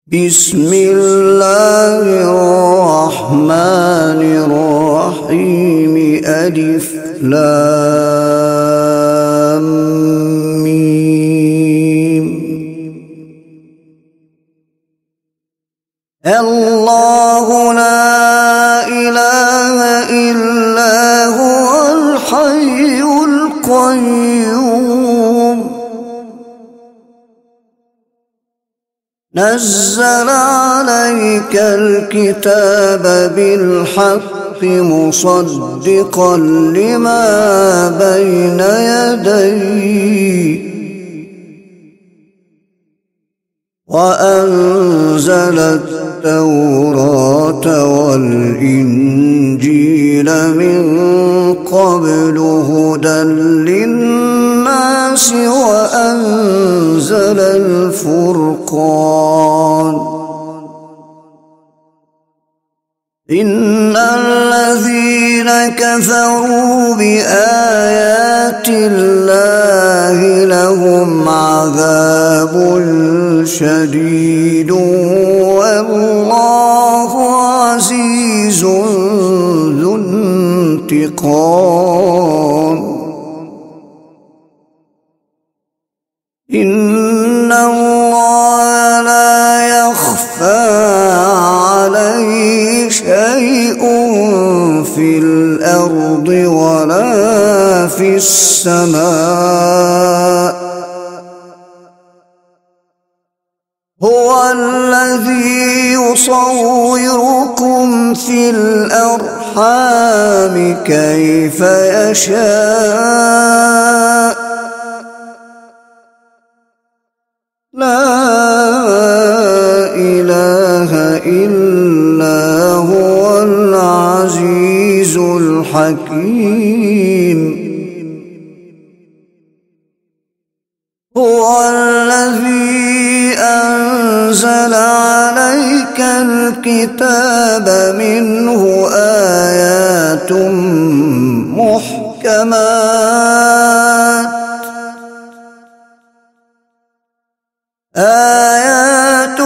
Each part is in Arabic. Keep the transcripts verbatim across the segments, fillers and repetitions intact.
بسم الله الرحمن الرحيم. ألف لام ميم. الله لا إله إلا هو الحي القيوم. نزل عليك الكتاب بالحق مصدقا لما بين يديه وأنزل التوراة والإنجيل من قبل هدى للناس وأنزل الفرقان. إن الذين كفروا بآيات الله لهم عذاب شديد والله عزيز ذو انتقام. إن الله لا يخفى عليه شيء في الأرض ولا في السماء. هو الذي يصوركم في الأرحام كيف يشاء. لا إله إلا هو العزيز الحكيم. هو الذي أنزل عليك الكتاب منه آيات محكمات آيات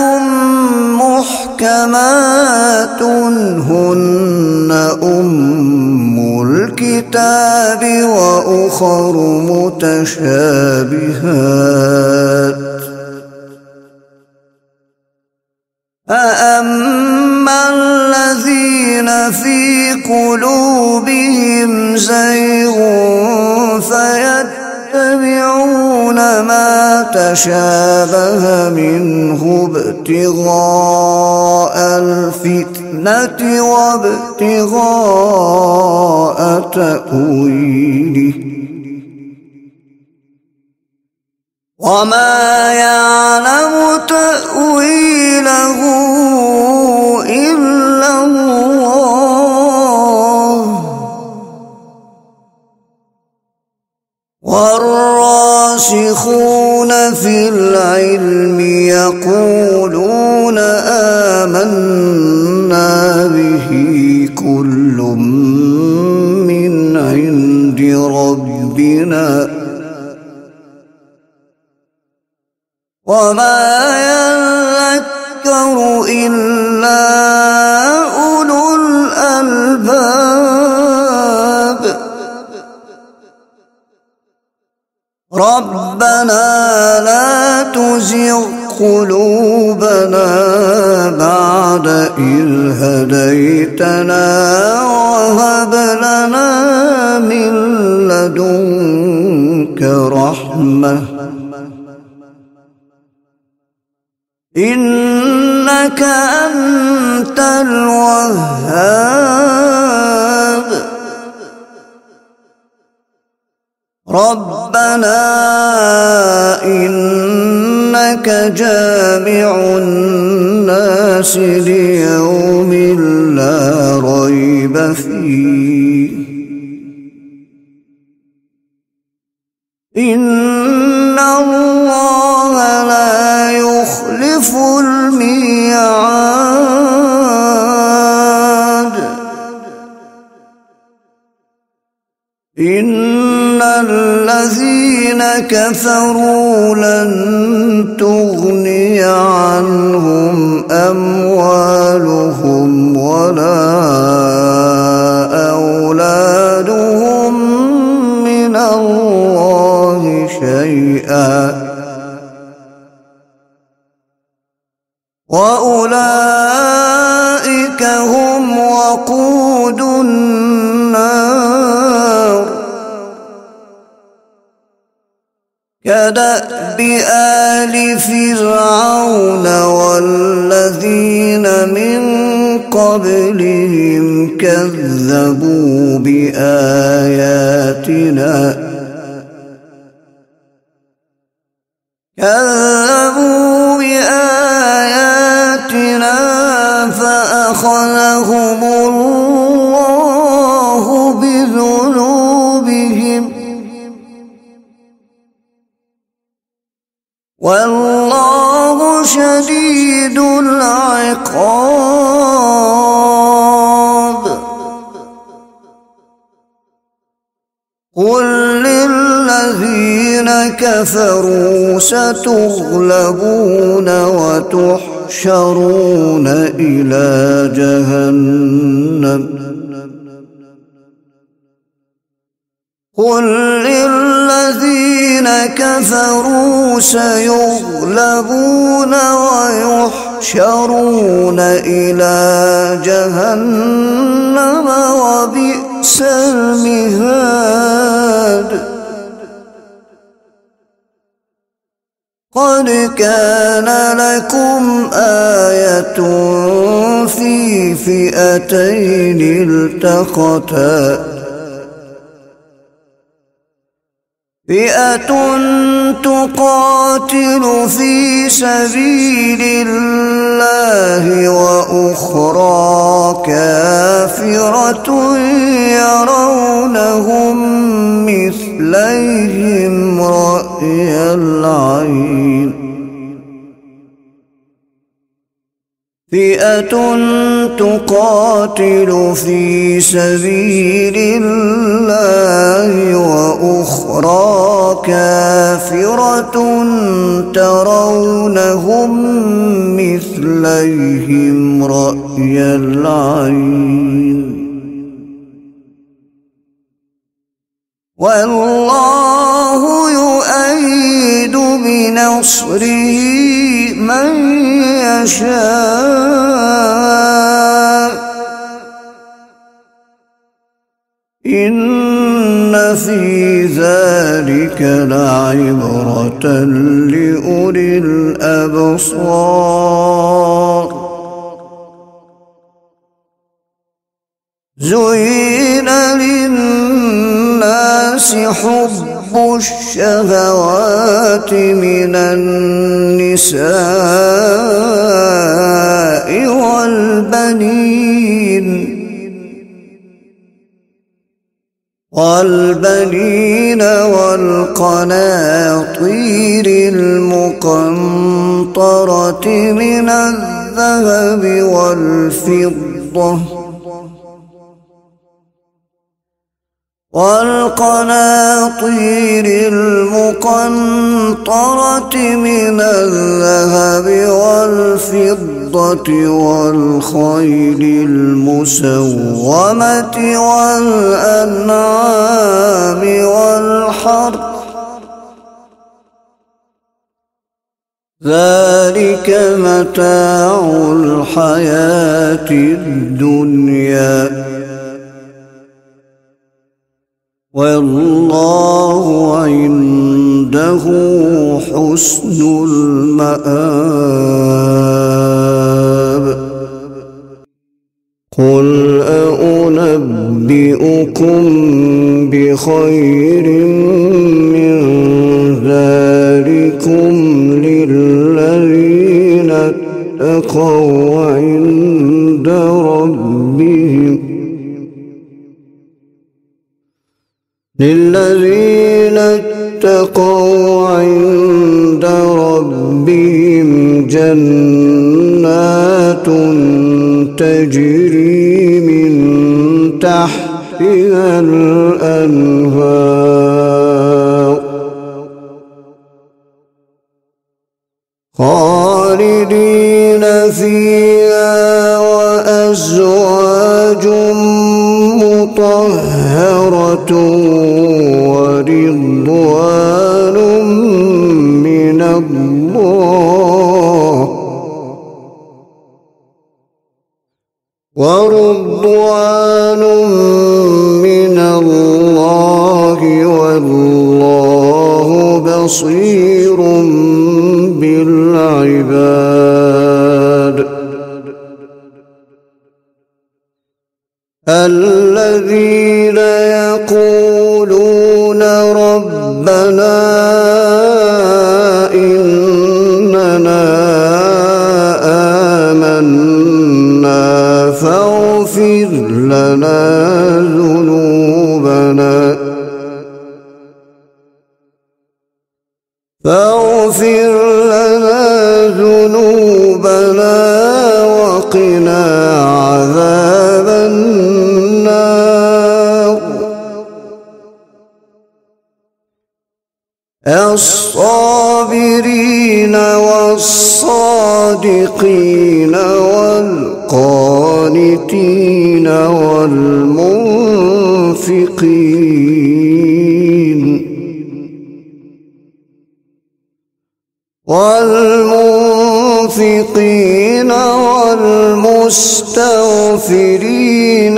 محكمات هن أم الكتاب وأخر متشابهات. فأما الذين في قلوبهم زيغ فيتبعون ما تشابه منه ابتغاء الفتنة وابتغاء تأويله وما يعلم تأويله إلا الله. والراسخون في العلم يقولون آمنا به كل من عند ربنا وما يذكر إلا أولو الألباب. ربنا لا تزغ قلوبنا بعد إذ هديتنا وهب لنا من لدنك رحمة إنك أنت الوهاب. ربنا إنك جامع الناس ليوم لا ريب فيه. إن الله لا يخلف الميعاد. إن الذين الذين كفروا لن تغني عنهم أموالهم ولا أولادهم من الله شيئا وأولئك هم وقود النار كدأب آل فرعون والذين من قبلهم كذبوا بآياتنا كذبوا بآياتنا فأخذهم الله بذنوبهم والله شديد العقاب قل للذين كفروا ستغلبون وتحشرون إلى جهنم قل للذين كفروا سيغلبون ويحشرون إلى جهنم وبئس المهاد قد كان لكم آية في فئتين التقتا فئة تقاتل في سبيل الله وأخرى كافرة يرونهم مثليهم رأي العين فئة تقاتل في سبيل الله وأخرى كافرة ترونهم مثليهم رأي العين والله يؤيد بنصره من يشاء إن في ذلك لعبرة لأولي الأبصار زين للناس حب الشهوات من النساء والبنين والبنين والقناطير المقنطرة من الذهب والفضة والقناطير المقنطرة من الذهب والفضة والخيل المسومة والأنعام والحرث ذلك متاع الحياة الدنيا والله عنده حسن المآب قل أنبئكم بخير من ذلكم للذين اتقوا عند ربهم للذين اتقوا عند ربهم جنات تجري من تحتها الأنهار خالدين فيها وأزواج مطهرة ورضوان من الله ورضوان من الله والله بصير بالعباد. الذين يقولون ربنا إننا آمنا فاغفر لنا ذنوبنا فاغفر لنا ذنوبنا وقنا عذاب النار. الصابرين والصادقين والقانتين والمنفقين والمنفقين والمستغفرين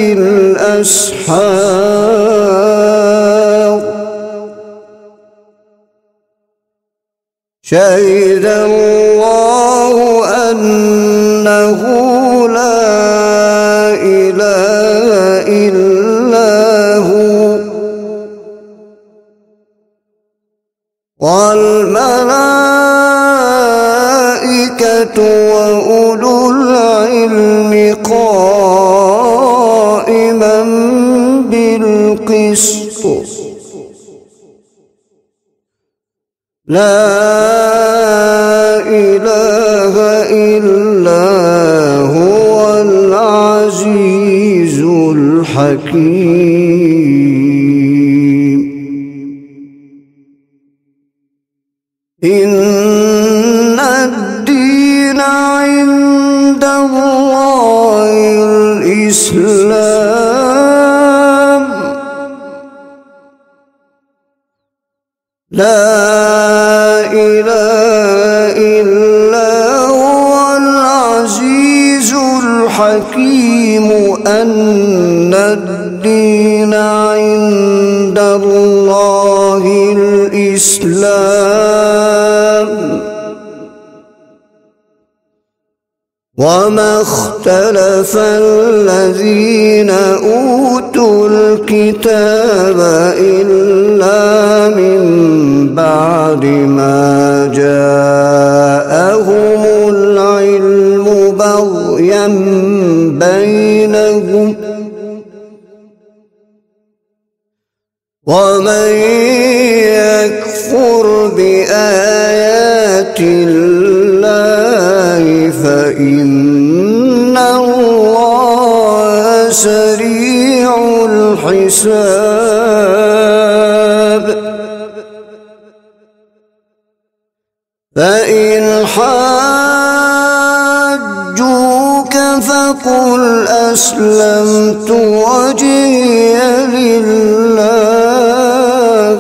بالأسحار. شهد الله أنه لا إله إلا هو والملائكة وأولو العلم قائما بالقسط. لا إله إلا هو العزيز الحكيم. إن الدين عند الله الإسلام. لا إله إلا هو العزيز الحكيم. أن الدين عند الله الإسلام. وما اختلف الذين أوتوا الكتاب إلا من بعد ما جاءهم العلم بغيا بينهم. ومن يكفر بآيات الله فإن الله سريع الحساب. فإن حاجوك فقل أسلمت وجهي لله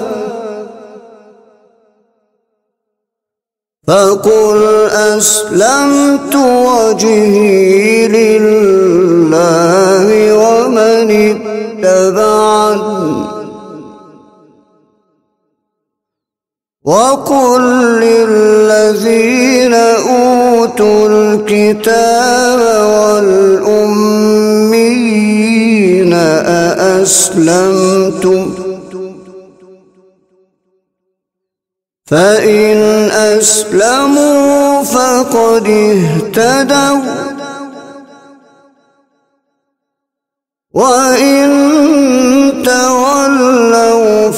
فقل أسلمت وجهي لله ومن اتبعني. وقل للذين أوتوا الكتاب والأميين أأسلمتم فإن أسلموا فقد اهتدوا وإن تولوا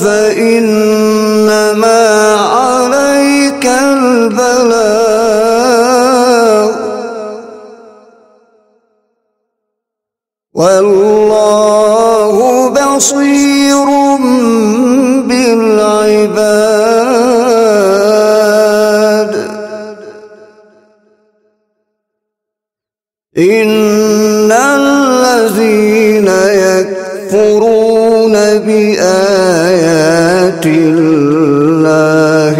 فإنما عليك البلاغ والله بصير بالعباد. إن الذين يكفرون بآيات الله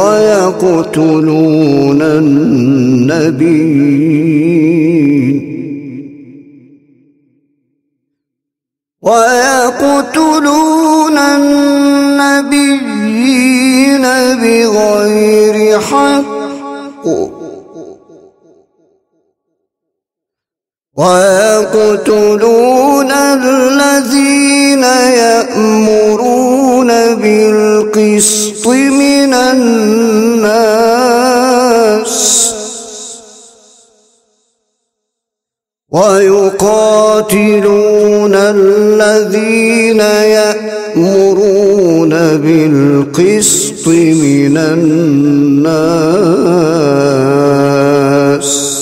ويقتلون النبيين ويقتلون النبيين بغير حق ويقتلون الذين يأمرون بالقسط من الناس ويقاتلون الذين يأمرون بالقسط من الناس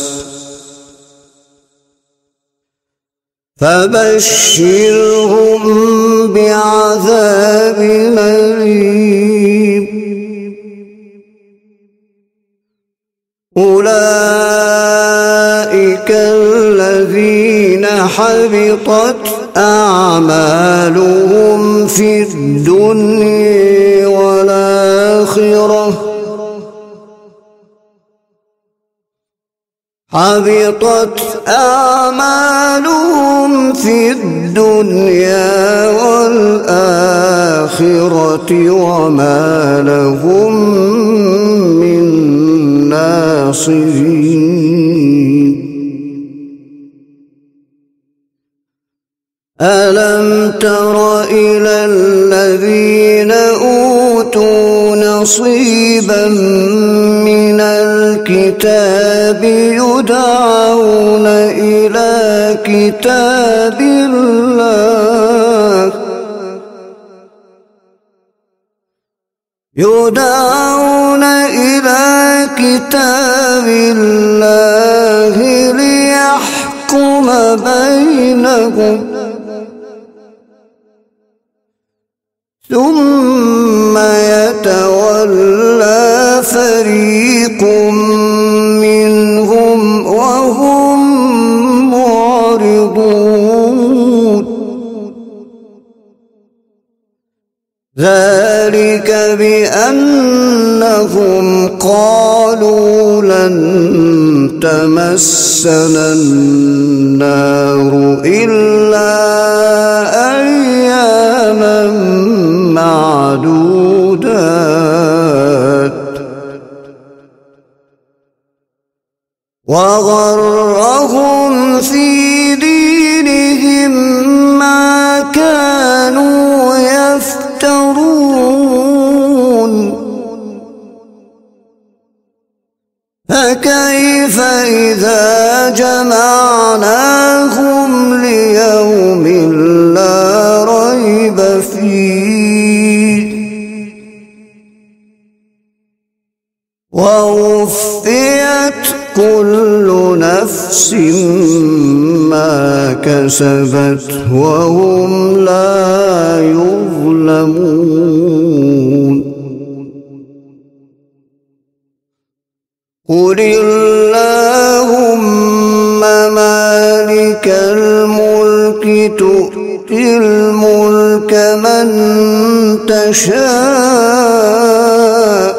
فبشرهم بعذاب أليم. أولئك الذين حبطت أعمالهم في الدنيا والآخرة حبطت أعمالهم في الدنيا والآخرة وما لهم من ناصرين. ألم تر إلى الذين أوتوا نصيبا من الكتاب يدعون إلى كتاب الله يدعون إلى كتاب الله ليحكم بينهم ثم يتولى فريق منهم وهم معرضون. ذلك بأنهم قالوا لن تمسنا النار إلا أياما معدودات وغرهم في دينهم ما كانوا يفترون. فكيف إذا جمعناهم ليوم لا ريب فيه ووفيت كل نفس ما كسبت وهم لا يظلمون. قل اللهم مالك الملك تؤتي الملك من تشاء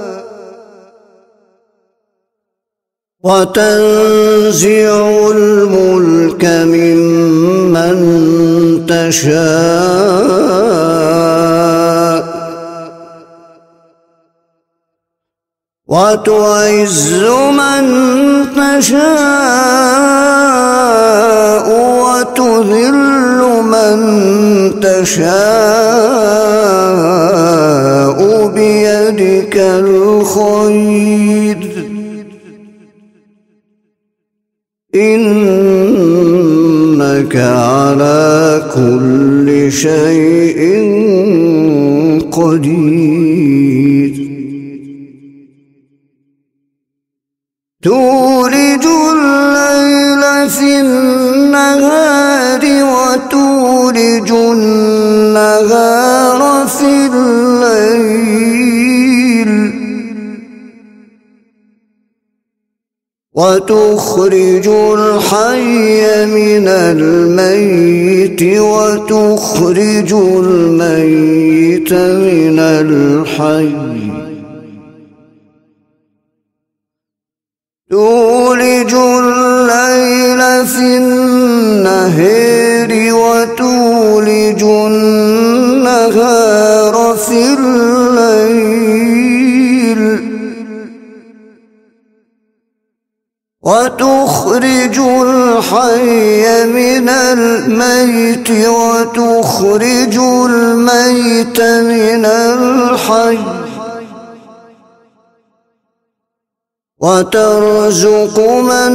وتنزع الملك ممن تشاء وتعز من تشاء وتذل من تشاء بيدك الخير إنك على كل شيء قدير. تولج الليل في النهار وتولج النهار في الليل وتخرج الحي من الميت وتخرج الميت من الحي تولج الليل في النهار وتولج النهار في الليل وتخرج الحي من الميت وتخرج الميت من الحي وترزق من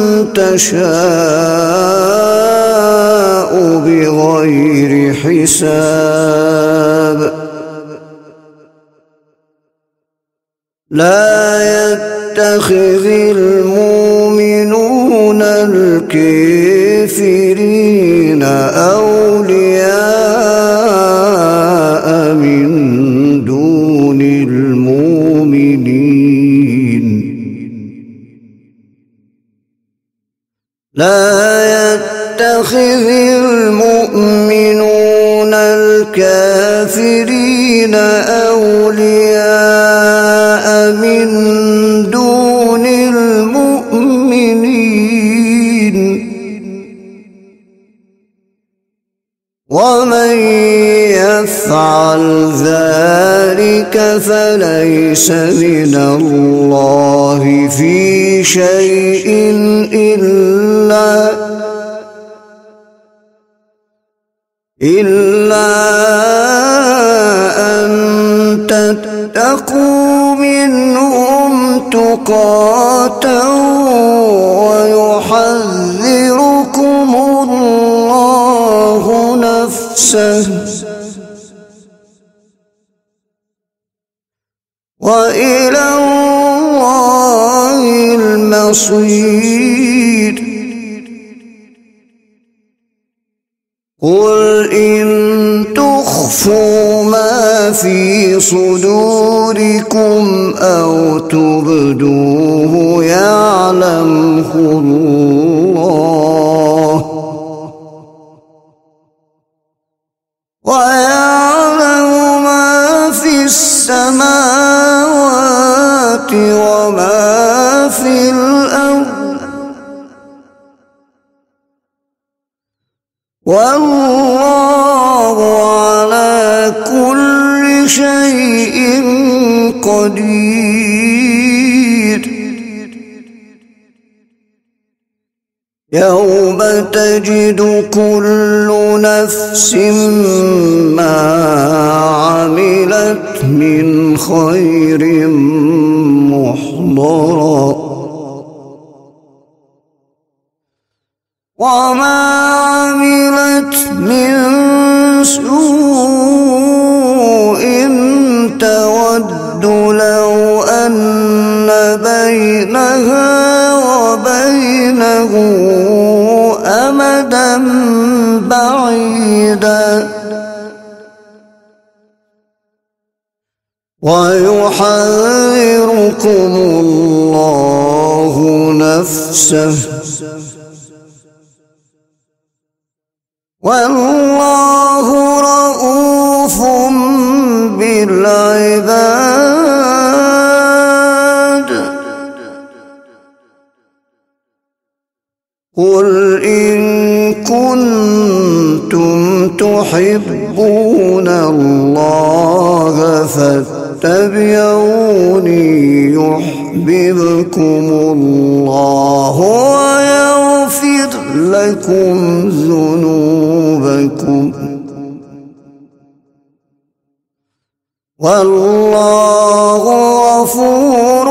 تشاء بغير حساب لا يتخذ المؤمنون الكافرين أولياء من دون المؤمنين لا يتخذ المؤمنون الكافرين أولياء من دون المؤمنين ومن يفعل ذلك فليس من الله في شيء إلا إلا أن تتقوا منهم تقاة ويحذركم الله نفسه وإلى الله المصير قل إن تخفوا ما في صدوركم أو تبدوه يعلمه الله ويعلم ما في السماوات وما في الأرض والله على كل شيء قدير يوم تجد كل نفس ما عملت من خير محضرا وما عملت من سوء تود لو أن بينها وبينه أمدا بعيدا ويحذركم الله نفسه والله رؤوف بالعباد قل إن كنتم تحبون الله فاتبعوني يحببكم الله ويغفر لكم ذنوبكم والله غفور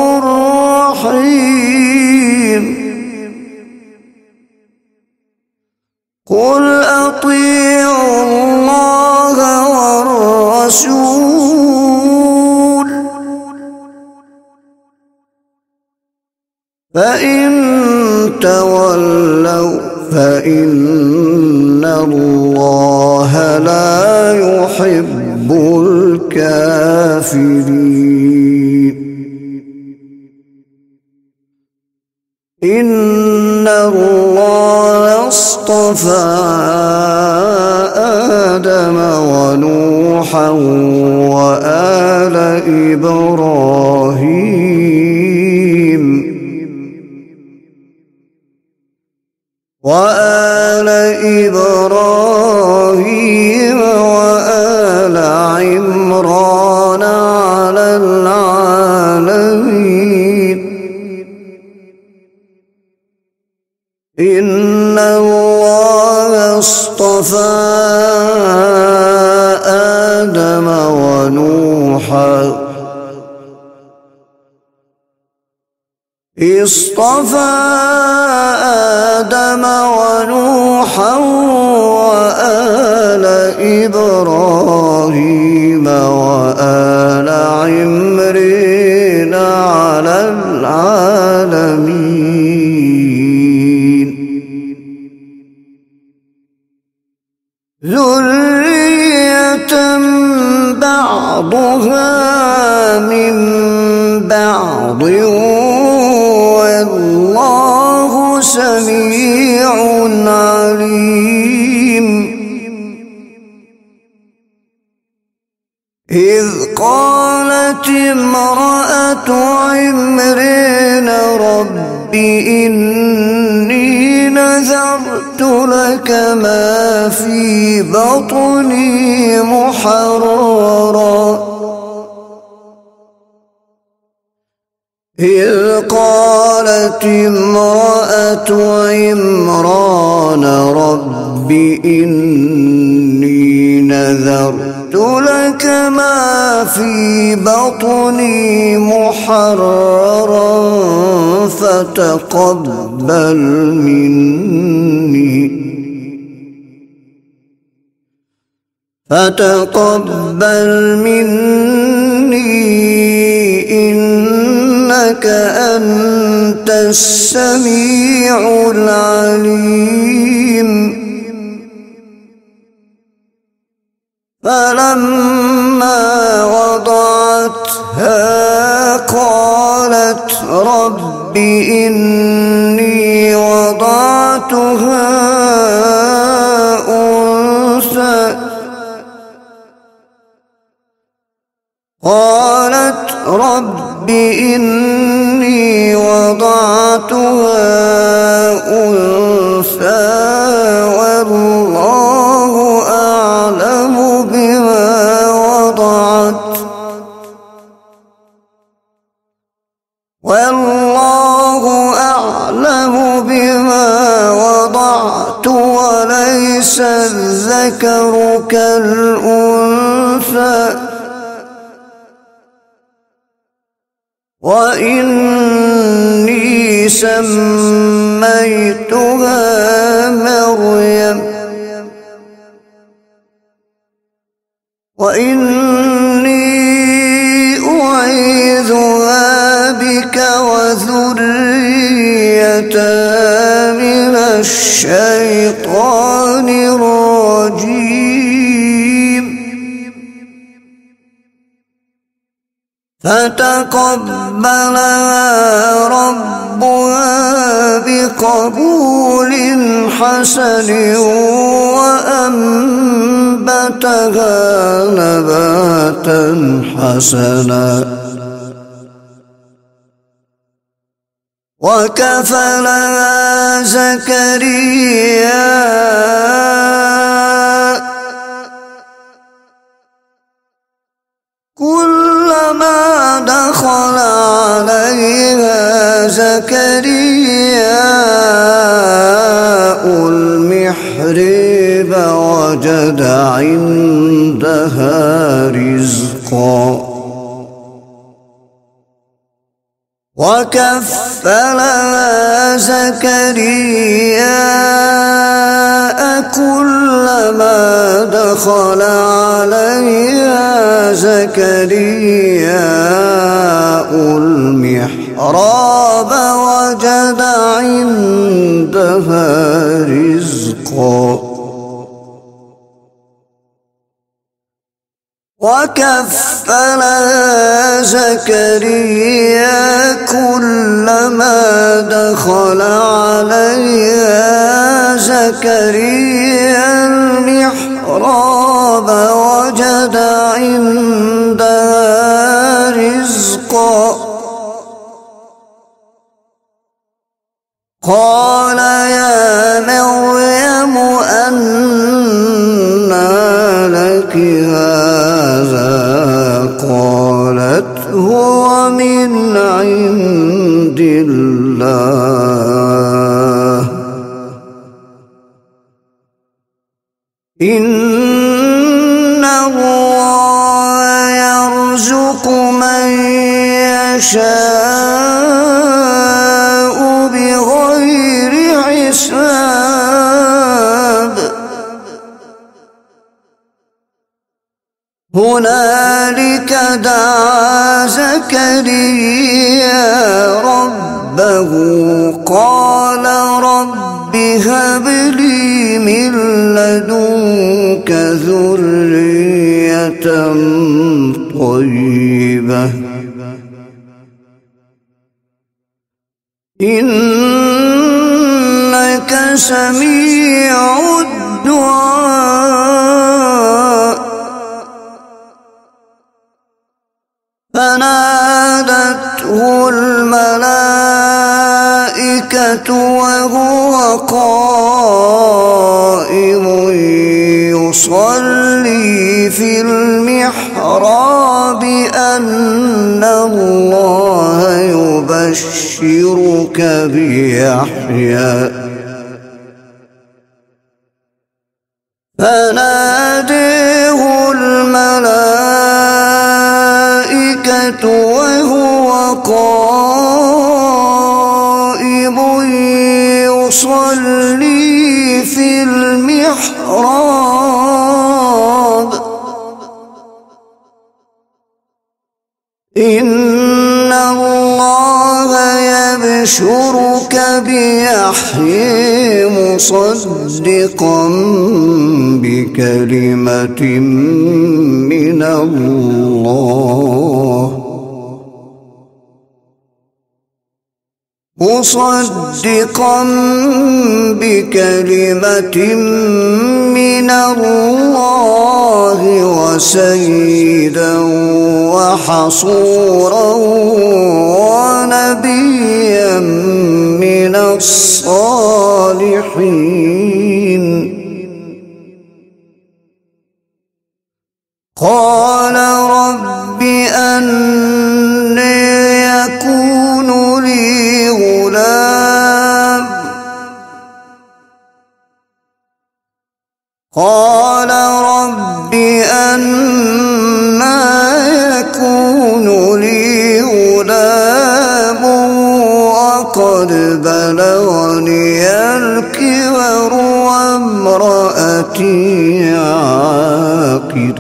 رحيم قل أطيعوا الله والرسول فإن تولوا فإن الله لا يحب الكافرين إن الله اصطفى آدم ونوحا وآل إبراهيم وآل إبراهيم وآل عمران على العالمين. إن الله اصطفى آدم ونوحا اصطفى آدم ونوحا وآل إبراهيم وآل عمران على العالمين. ذرية بعضها من بعض والله سميع عليم. إذ قالت امرأة عمران رب إني نذرت لك ما في بطني محررا إذ قالت امرأة عمران رب إني نذرت لك ما في بطني محررا فتقبل مني فتقبل مني إنك أنت السميع العليم. فلما وضعتها قالت رب إني وضعتها أنثى قالت رب إني وضعتها أنثى والله أعلم بما وضعت والله أعلم بما وضعت وليس الذكر كالأنثى وإني سميتها مريم وإني أعيذها بك وذريتها من الشيطان الرجيم. فتقبلها ربها بقبول حسن وأنبتها نباتا حسنا وكفلها زكريا كلما دخل عليها زكريا المحراب وجد عندها رزقا وكفلها زكريا كلما دخل عليها زكريا المحراب وجد عندها رزقا وكفلها زكريا كلما دخل عليها زكريا المحراب وجد عندها رزقا قال يا مريم أنى لك هذا قالت هو من عند الله إن الله يرزق من يشاء بغير حساب هنالك دعا زكريا ربه قال رب هب لي من لدنك ذرية طيبة إنك سميع الدعاء فنادته الملائكة وهو قائم يصلي في المحراب أن الله يبشرك بيحيى فناداه الملائكة وهو قائم يصلي في المحراب إن الله يبشرك بيحيى مصدقا بكلمة من الله مصدقا بكلمة من الله وسيدا وحصورا ونبيا من الصالحين قال رب أنى يكون لي غلام قال رب أنى يكون لي غلام وقد بلغني الكبر وامرأتي عاقر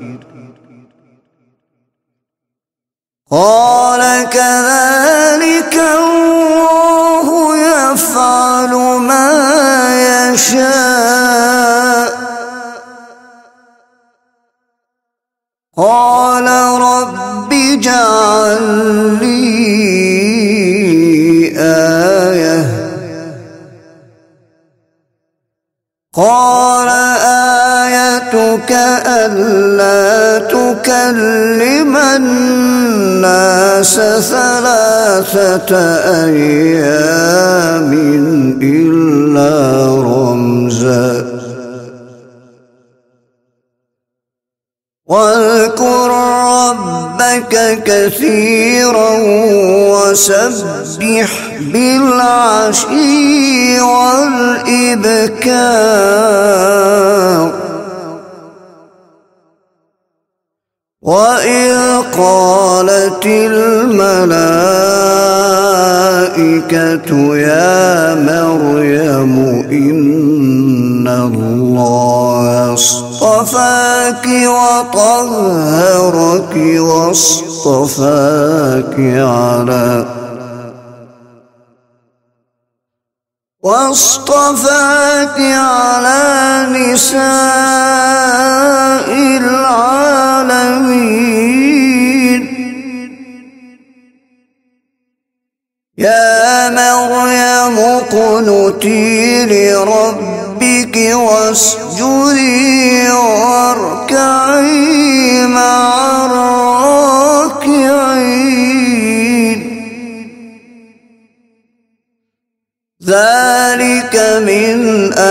قال كذلك الله يفعل ما يشاء قال رب اجعل لي آية قال آيتك ألا تكلم الناس ثلاثة أيام إلا رمزا واذكر ربك كثيرا وسبح بالعشي والإبكار وإذ قالت الملائكة يا مريم إن الله اصطفاك وطهرك واصطفاك على واصطفاك على نساء العالمين يا مريم اقنتي لربك واسجدي واركعي مع الراكعين. ذلك من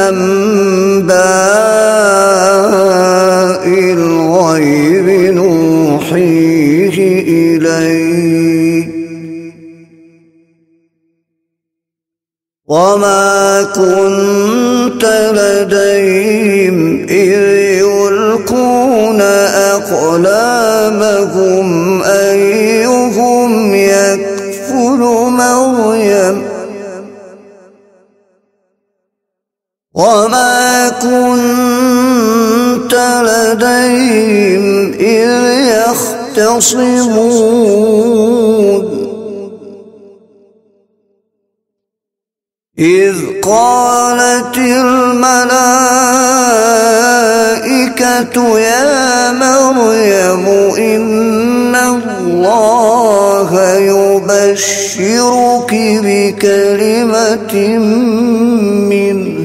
أنباء الغيب نوحيه إليك وما كنت لديهم إذ يلقون أقلامهم أيهم يكفل مريم وما كنت لديهم إذ يختصمون إذ قالت الملائكة يا مريم إن الله يبشرك بكلمة منه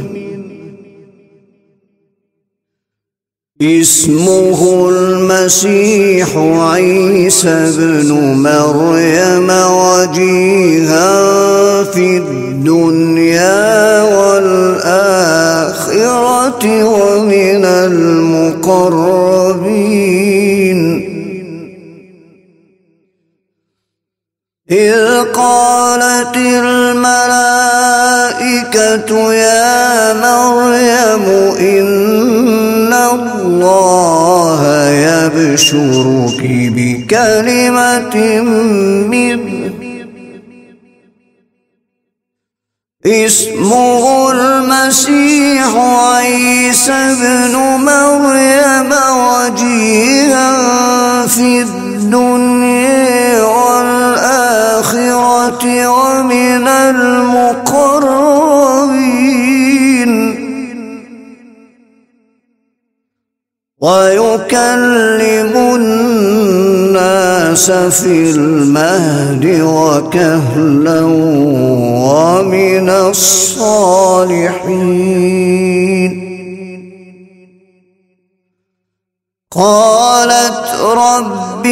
اسمه المسيح عيسى ابن مريم وجيها في الدنيا والآخرة ومن المقربين. إذ قالت الملائكة يا مريم إن الله يبشرك بكلمة منه اسمه المسيح عيسى ابن مريم وجيها في الدنيا والآخرة ومن المقربين ويكلم الناس في المهد وكهلا ومن الصالحين. قالت رب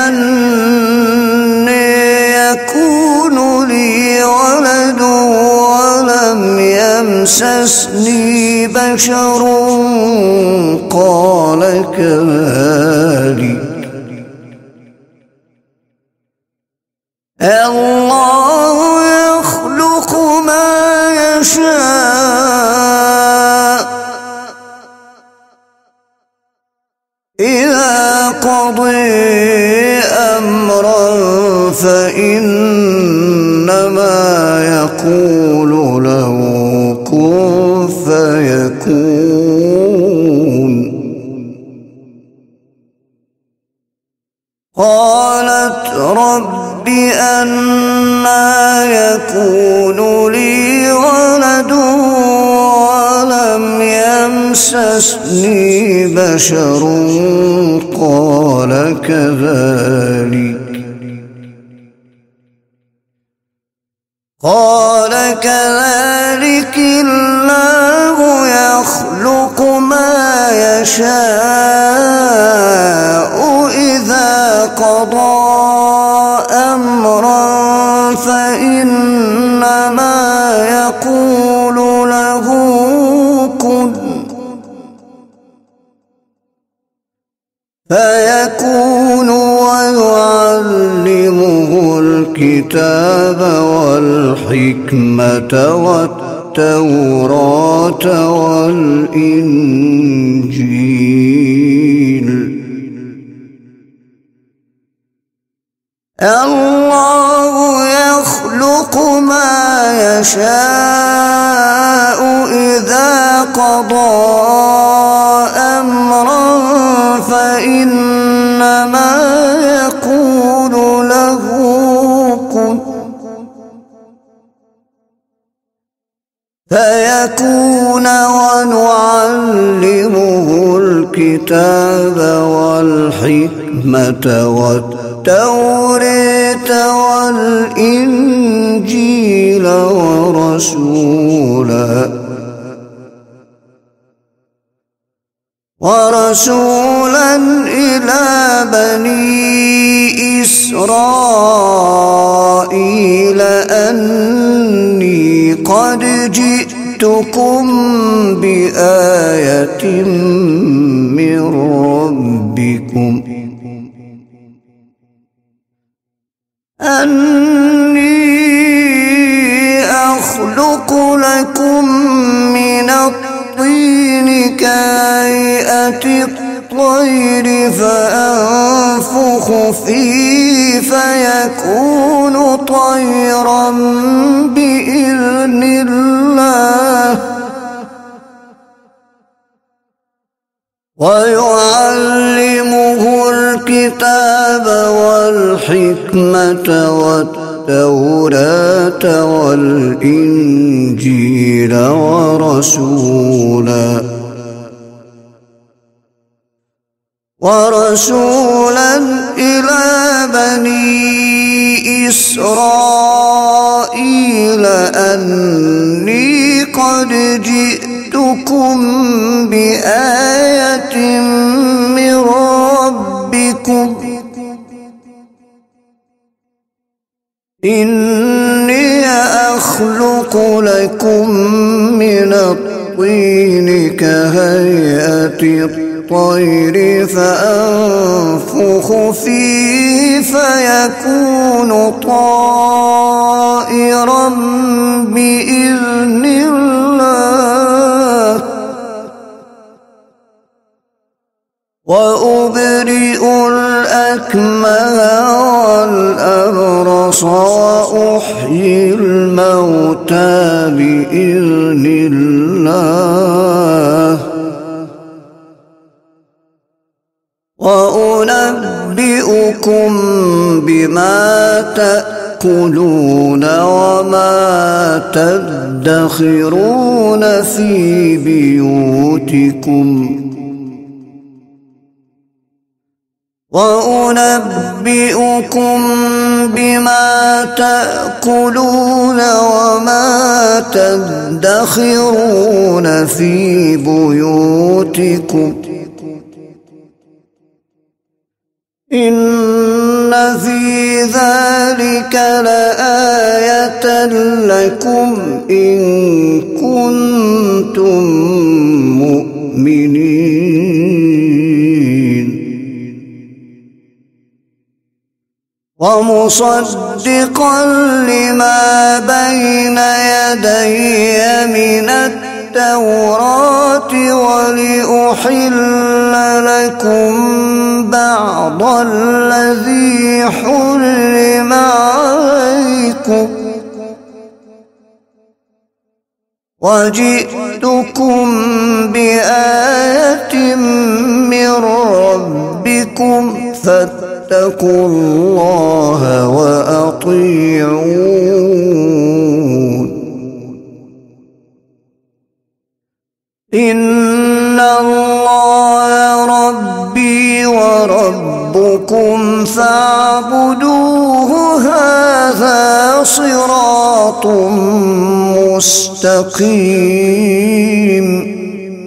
أنى يكون لي ولد ولم يمسسني بشر قال كذلك الله يخلق ما يشاء إذا قضي أمرا فإنما يقول له كن فيكون. قالت رب أنى يكون لي ولد ولم يمسسني بشر قال كذلك قال كذلك الله يخلق ما يشاء إذا قضى أمرا فإنما يقول له كن فيكون ويعلمه الكتاب والحكمة والتوراة والإنجيل. الله يخلق ما يشاء إذا قضى أمرا فإنما يقول له كن فيكون ونعلمه الكتاب والحكمة والتوراة والإنجيل ورسولا ورسولا إلى بني إسرائيل أني قد جئتكم بآية من ربكم أني أخلق لكم من الطين كهيئة الطير فأنفخ فيه فيكون طيرا بإذن الله ويعلمه الكتاب والحكمة والتوراة والإنجيل ورسولا ورسولا إلى بني إسرائيل أني قد جئتكم بآية من ربكم إني أخلق لكم من الطين كهيئة الطير فأنفخ فيه فيكون طائرا بإذن الله وأبرئ الأكمه والأبرص وأحيي الموتى بإذن الله وأنبئكم بما تأكلون وما تدخرون في بيوتكم وأنبئكم بما تأكلون وما تدخرون في بيوتكم إن في ذلك لآية لكم إن كنتم مؤمنين ومصدقا لما بين يدي من التوراة ولأحل لكم بعض الذي حرم عليكم وجئتكم بآية من ربكم فاتقوا الله وأطيعون إن الله ربي وربكم فاعبدوه هذا صراط مستقيم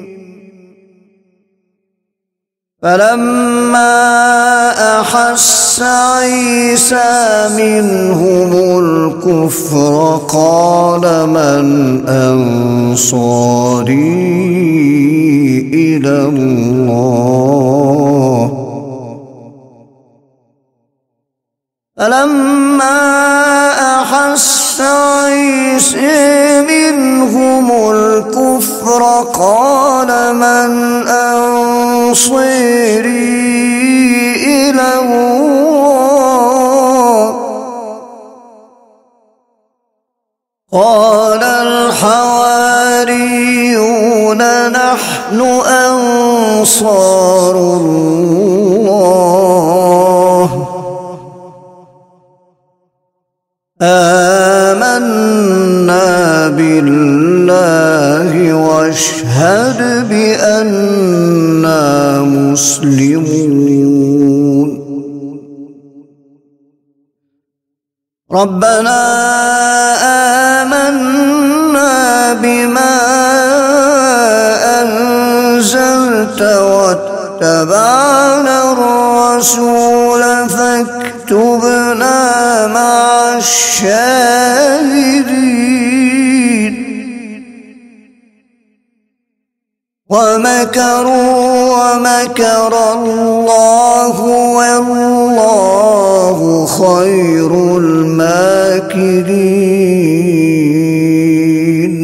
فلما أحس عيسى منهم الكفر قال من أنصاري إلى الله فلما أحس عيسى منهم الكفر قال من أنصاري إلى الله قال الحواريون نحن أنصار الله آمنا بالله واشهد بأننا مسلمون ربنا آمنا بما أنزلت واتبعنا الرسول فاكتبنا مع الشاهدين. ومكروا ومكر الله والله خير الماكرين.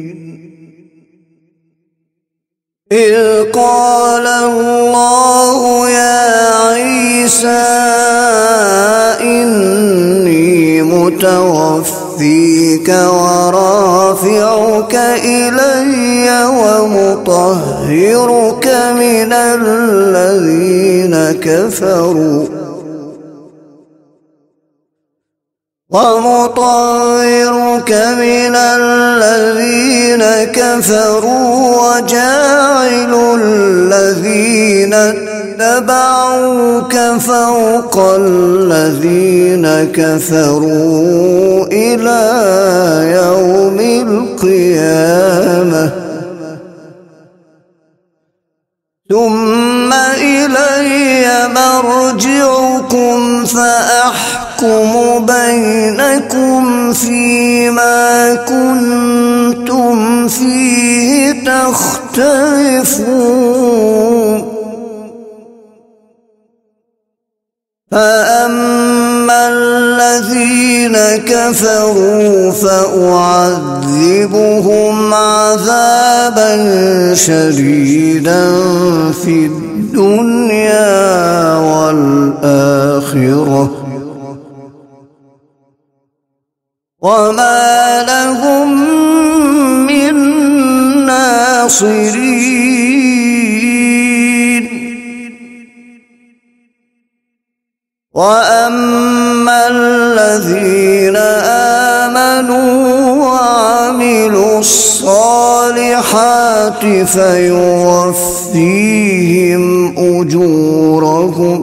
إذ قال الله يا عيسى إني متوفيك ورافعك إلي ومطهرك من الذين كفروا ومطهرك من الذين كفروا وجاعل الذين اتبعوك فوق الذين كفروا إلى يوم القيامة ثم إلي مرجعكم فأحكم بينكم فيما كنتم فيه تختلفون. فأما الذين كفروا فأعذبهم عذابا شديدا في الدنيا والآخرة وما لهم من ناصرين. وأما الذين آمنوا وعملوا الصالحات فيوفيهم أجورهم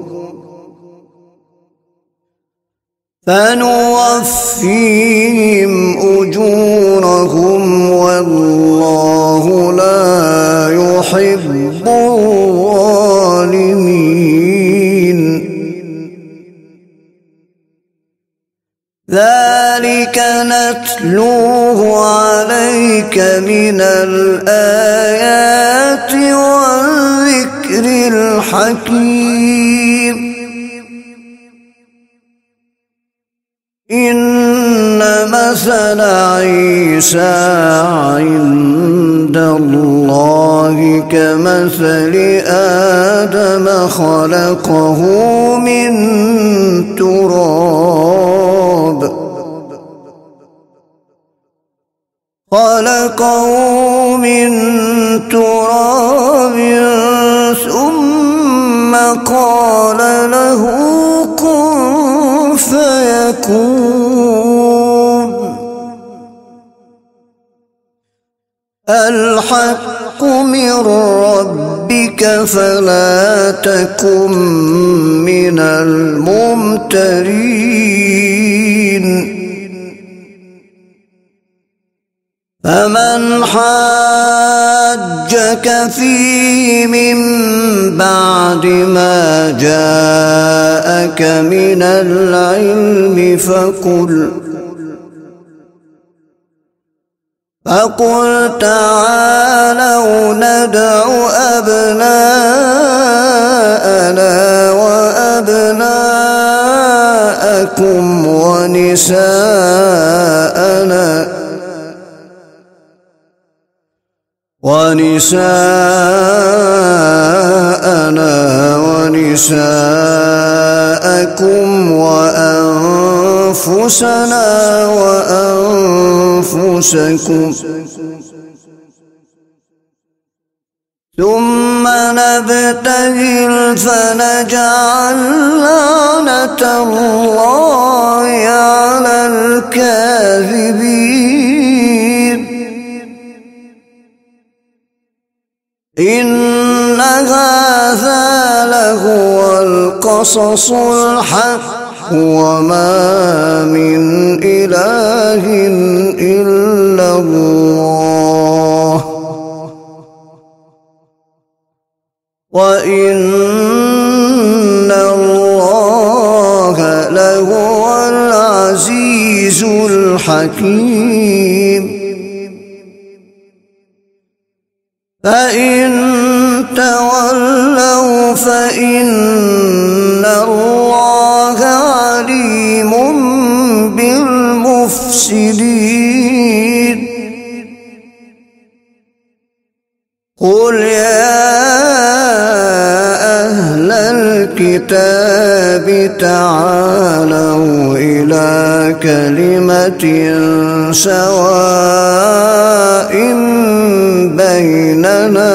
فنوفيهم أجورهم والله لا يحب الظالمين. ذلك نتلوه عليك من الآيات والذكر الحكيم. إن مثل عيسى عند الله كمثل آدم خلقه من تراب خلقه من تراب ثم قال له كن فيكون. الحق من ربك فلا تكن من الممترين. فمن حاجك فيه من بعد ما جاءك من العلم فقل فقل تعالوا ندع أبناءنا وأبناءكم ونساءنا ونساءنا ونساءكم وأنفسنا وأنفسكم ثم نبتهل فنجعل لعنة الله على الكاذبين. إن هذا لهو القصص الحق وما من إله إلا الله وإن الله لهو العزيز الحكيم فإن تولوا فإن الله عليم بالمفسدين قل يا أهل الكتاب تعالوا إلى كلمة سواء بيننا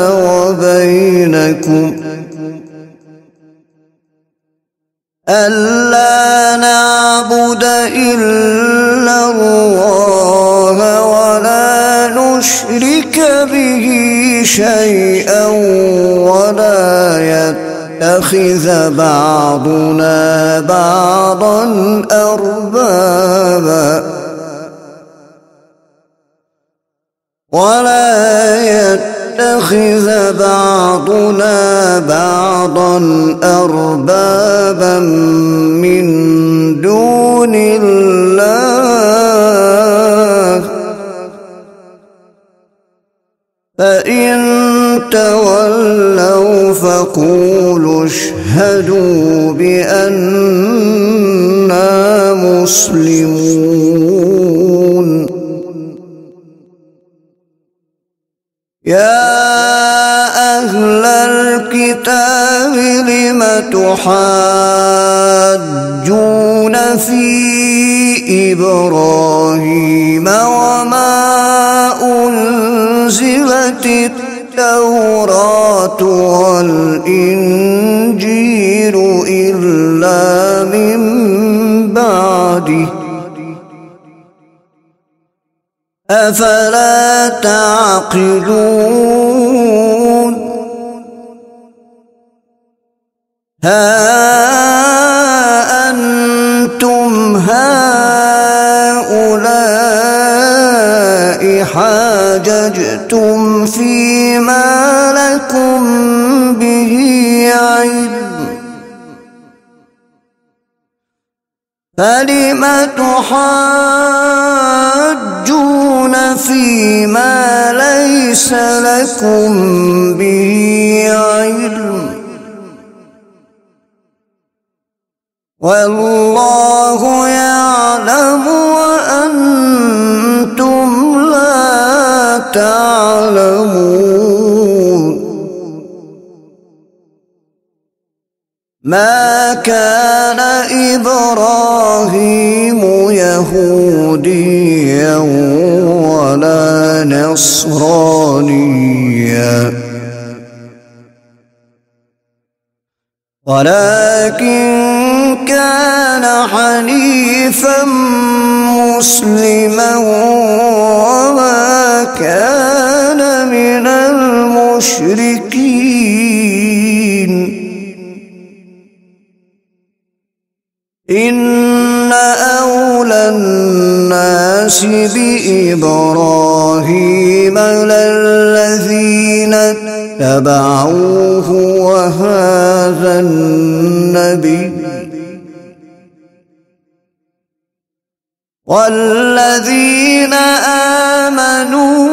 وبينكم ألا نعبد إلا الله ولا نشرك به شيئا ولا يتخذ بعضنا بعضا أربابا ولا يتخذ بعضنا بعضا أربابا من دون الله فإن تولوا فقولوا اشهدوا بأننا مسلمون يا أهل الكتاب لم تحاجون في إبراهيم وما أنزلت التوراة والإنجيل إلا من بعده أفلا تعقلون ها أنتم هؤلاء حاججتم فيما لكم به علم فلم تحاجون فيما ليس لكم به علم والله يعلم وأنتم لا تعلمون ما كان إبراهيم يهوديا ولا نصرانيا ولكن كان حنيفا مسلما وما كان من المشركين إن أولى الناس بإبراهيم للذين اتبعوه وهذا النبي والذين آمنوا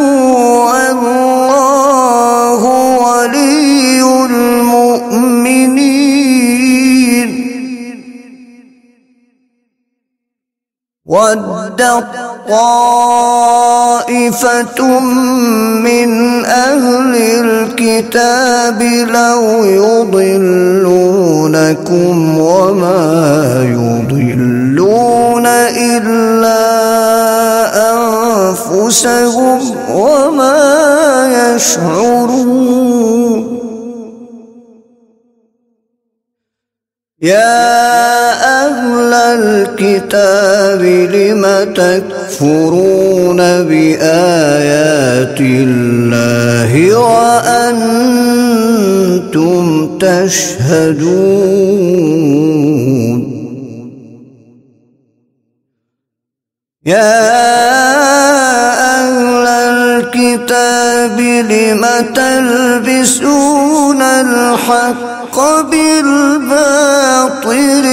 والله ولي المؤمنين ودت طائفة من أهل الكتاب لو يضلونكم وما يضلون إلا أنفسهم وما يشعرون يا أهل الكتاب لم تكفرون بآيات الله وأنتم تشهدون يا أهل الكتاب لم تلبسون الحق بالباطل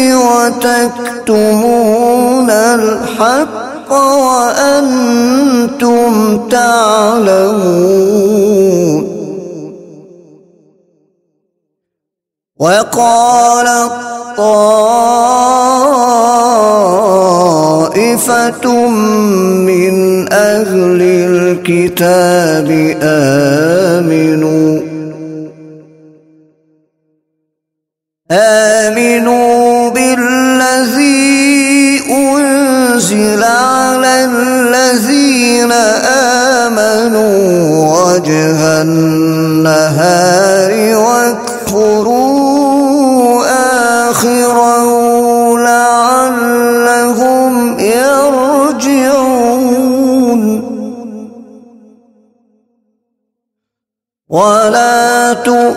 وتكتمون الحق وأنتم تعلمون. وقالت طائفة من أهل الكتاب آمنوا آمنوا بالذي أنزل على الذين آمنوا وجه النهار واكفروا آخره لعلهم يرجعون. ولا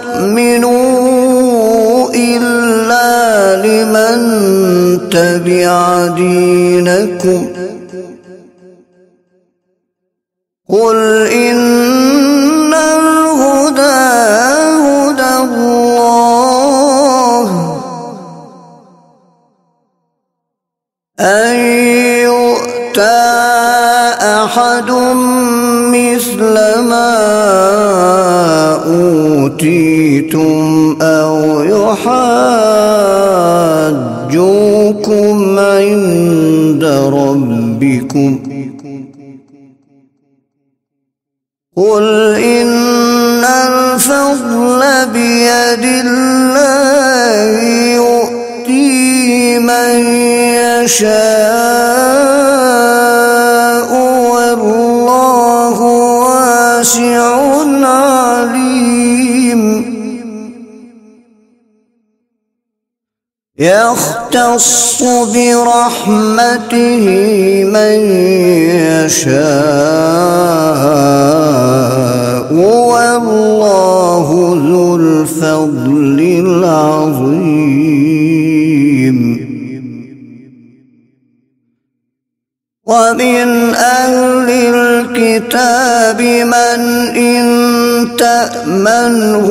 تؤمنوا إلا لمن تبع دينكم قل إن الهدى هدى الله أن يؤتى أحد مثل ما أوتيتم أو يحاجوكم عند ربكم قل إن الفضل بيد الله يؤتيه من يشاء والله واسع عليم. يختص برحمته من يشاء والله ذو الفضل العظيم. ومن أهل الكتاب من إن تأمنه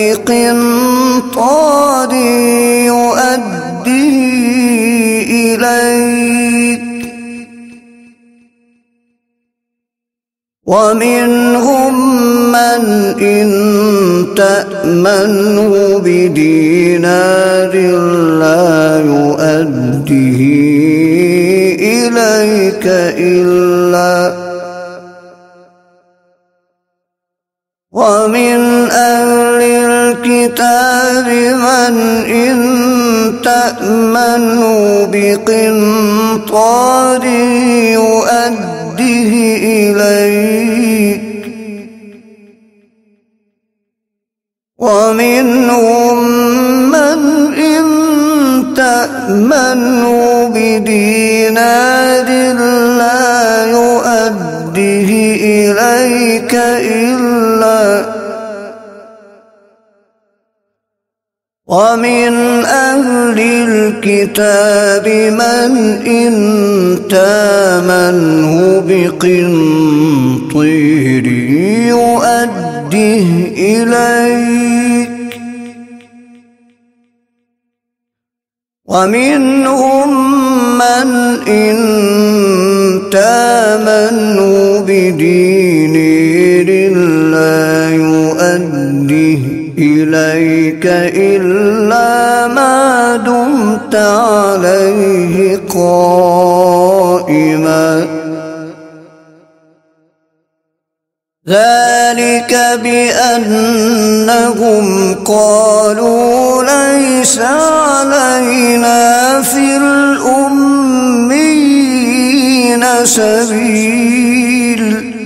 بقنطار يؤديه إليك ومنهم من إن تأمنه بدينار لا يؤديه إليك إلا ومن أهل الكتاب من إن تأمنه بقنطار يؤديه إليك ومنهم من إن تأمنه بدينار لا يؤديه إليك إلا ومن أهل الكتاب من إن تأمنه بقنطير يؤديه إليك ومنهم من إن تأمنه بدينار لا يؤديه إليك إلا ما دمت عليه قائما ذلك بأنهم قالوا ليس علينا في الأميين سبيل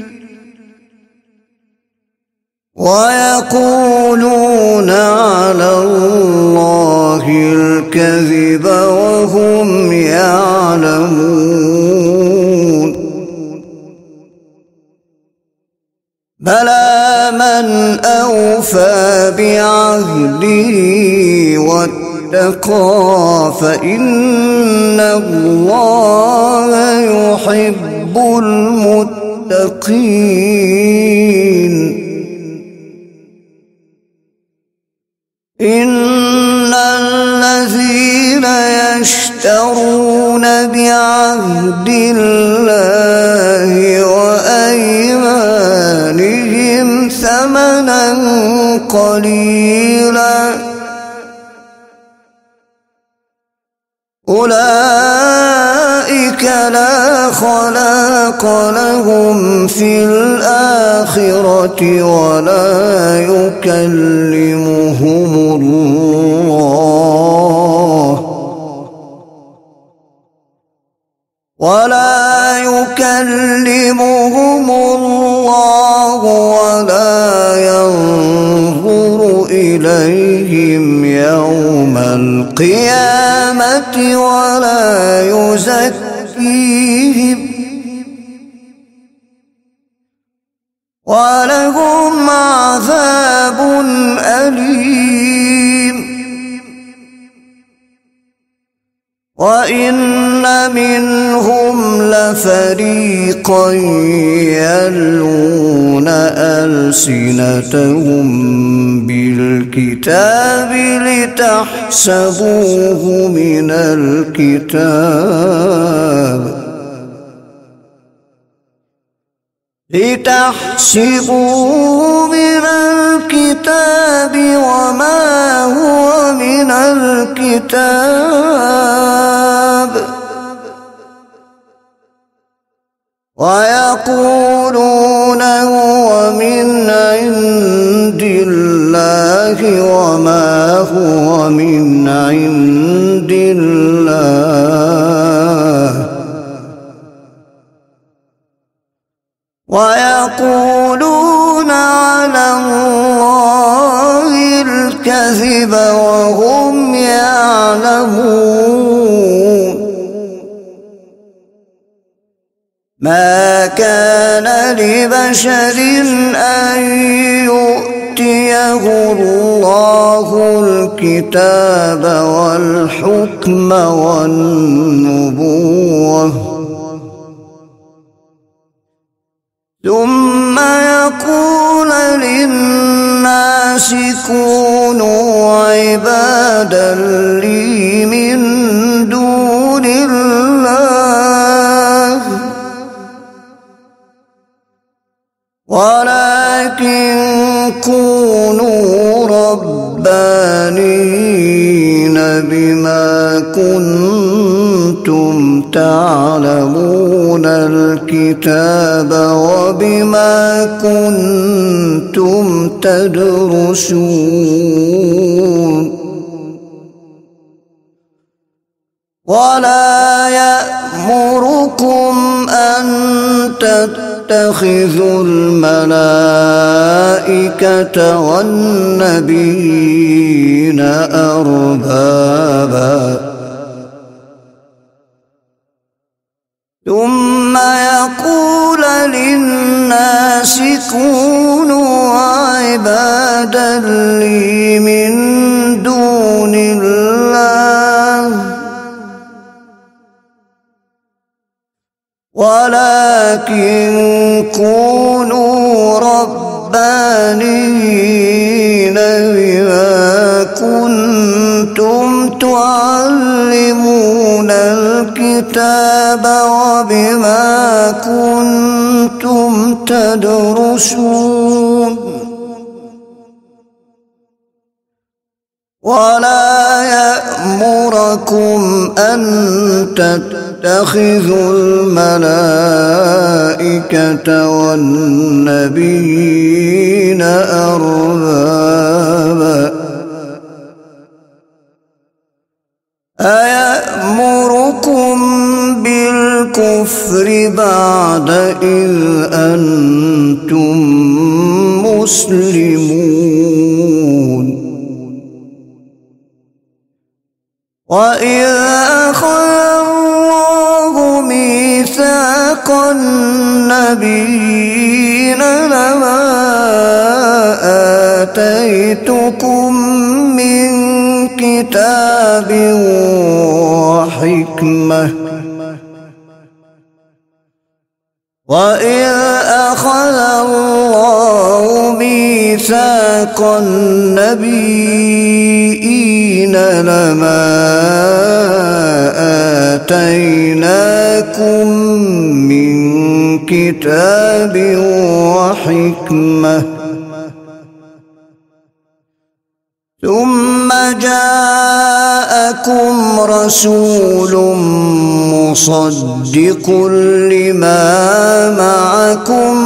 ويقولون على الله الكذب وهم يعلمون بلى من أوفى بعهده اتقى فإن الله يحب المتقين. إن الذين يشترون بعهد الله وأيمانهم ثمنا قليلا أولئك لا خلاق لهم في الآخرة ولا يكلمهم الله ولا يكلمهم الله ولا ينظر إليهم يوم القيامة ولا يزكيهم ولهم عذاب أليم. وإن منهم لفريقا يلوون ألسنتهم بالكتاب لتحسبوه من الكتاب لتحسبوه من الكتاب وما هو من الكتاب ويقولون هو من عند الله وما هو من عند الله ويقولون على الله الكذب وهم يعلمون. ما كان لبشر أن يؤتيه الله الكتاب والحكم والنبوة ثم يقول للناس كونوا عبادا لي من دون الله ولكن كونوا ربانين بما كنتم تعلمون الكتاب وبما كنتم تدرسون. ولا يأمركم أن تتخذوا الملائكة والنبيين أربابا ثم يقول للناس كونوا عبادا لي من دون الله ولكن كونوا ربانين بما كنتم تعلمون الكتاب وبما كنتم تدرسون. ولا يأمركم أن تتخذوا الملائكة والنبيين أربابا أيأمركم بالكفر بعد إذ أنتم مسلمون. وإذ أخذ الله ميثاق النبيين لما آتيتكم من كتاب كتاب وحكمة وإذ أخذ الله ميثاق النبيين لما آتيناكم من كتاب وحكمة ثم جاءكم رسول مصدق لما معكم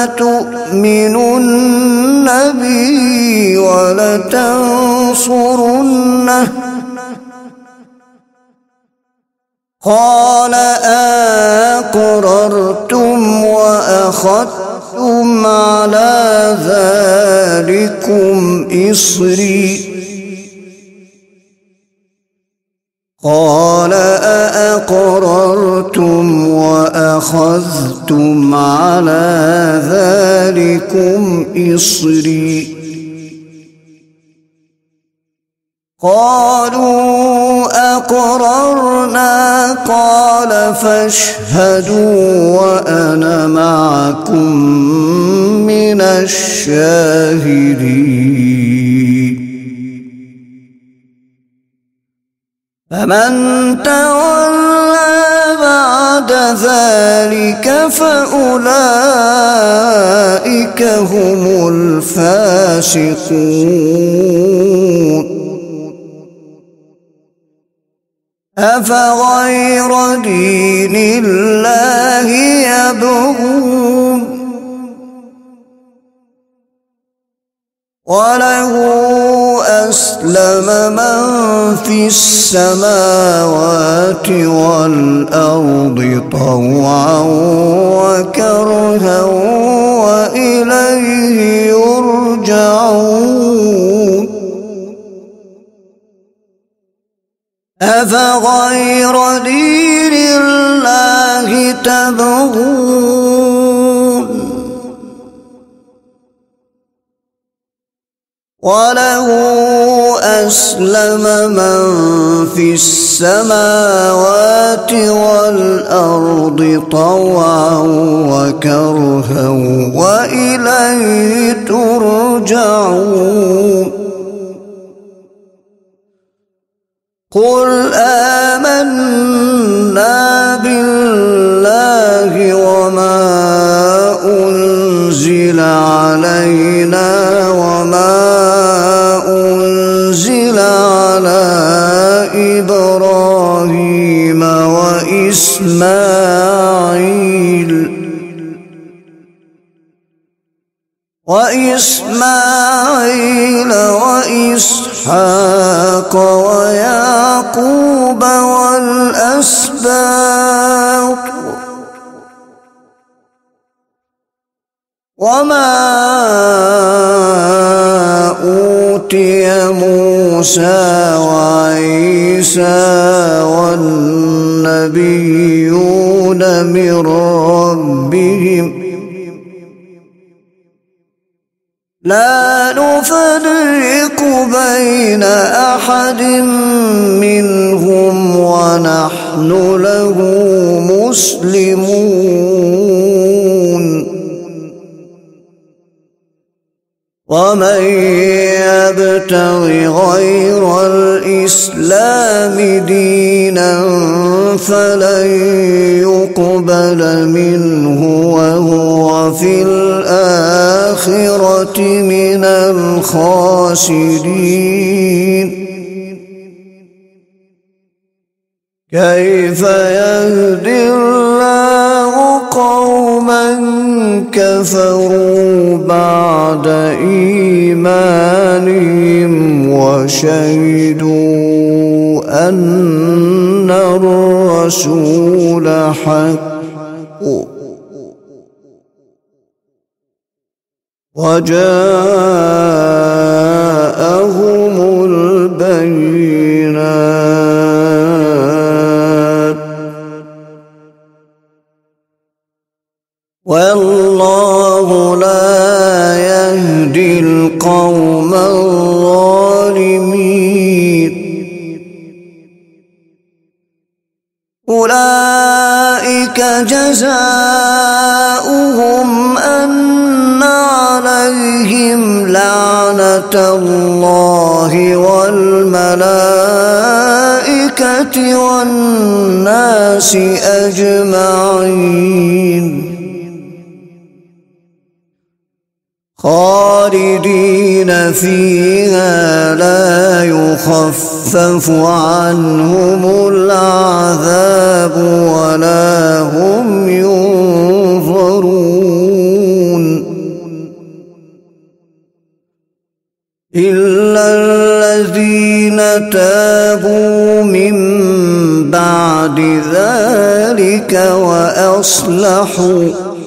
لتؤمنن به ولتنصرنه قال أقررتم وأخذتم على ذلكم إصري قال أأقررتم وأخذتم على ذلكم إصري قالوا أقررنا قال فاشهدوا وأنا معكم من الشاهدين فمن تولى بعد ذلك فأولئك هم الفاسقون أفغير دين الله يبغون وله أسلم من في السماوات والأرض طوعا وكرها وإليه يرجعون أفغير دين الله تبغون وله أسلم من في السماوات والأرض طوعا وكرها وإليه ترجعون قل آمنا بالله وما أنزل علينا وما أنزل على إبراهيم وإسماعيل وإسماعيل وإسحاق ويعقوب والأسباط وما أوتي موسى وعيسى والنبيون من ربهم لا نفرق بين أحد منهم ونحن له مسلمون ومن يبتغ غير الإسلام دينا فلن يقبل منه وهو في الآخرة من الخاسرين كيف يهدي الله قوما كفروا بعد إيمانهم وشهدوا أن الرسول حق وجاءهم البينات والله لا يهدي القوم الظالمين جزاؤهم أن عليهم لعنة الله والملائكة والناس أجمعين خالدين فيها لا يخفف عنهم العذاب ولا هم ينظرون إلا الذين تابوا من بعد ذلك وأصلحوا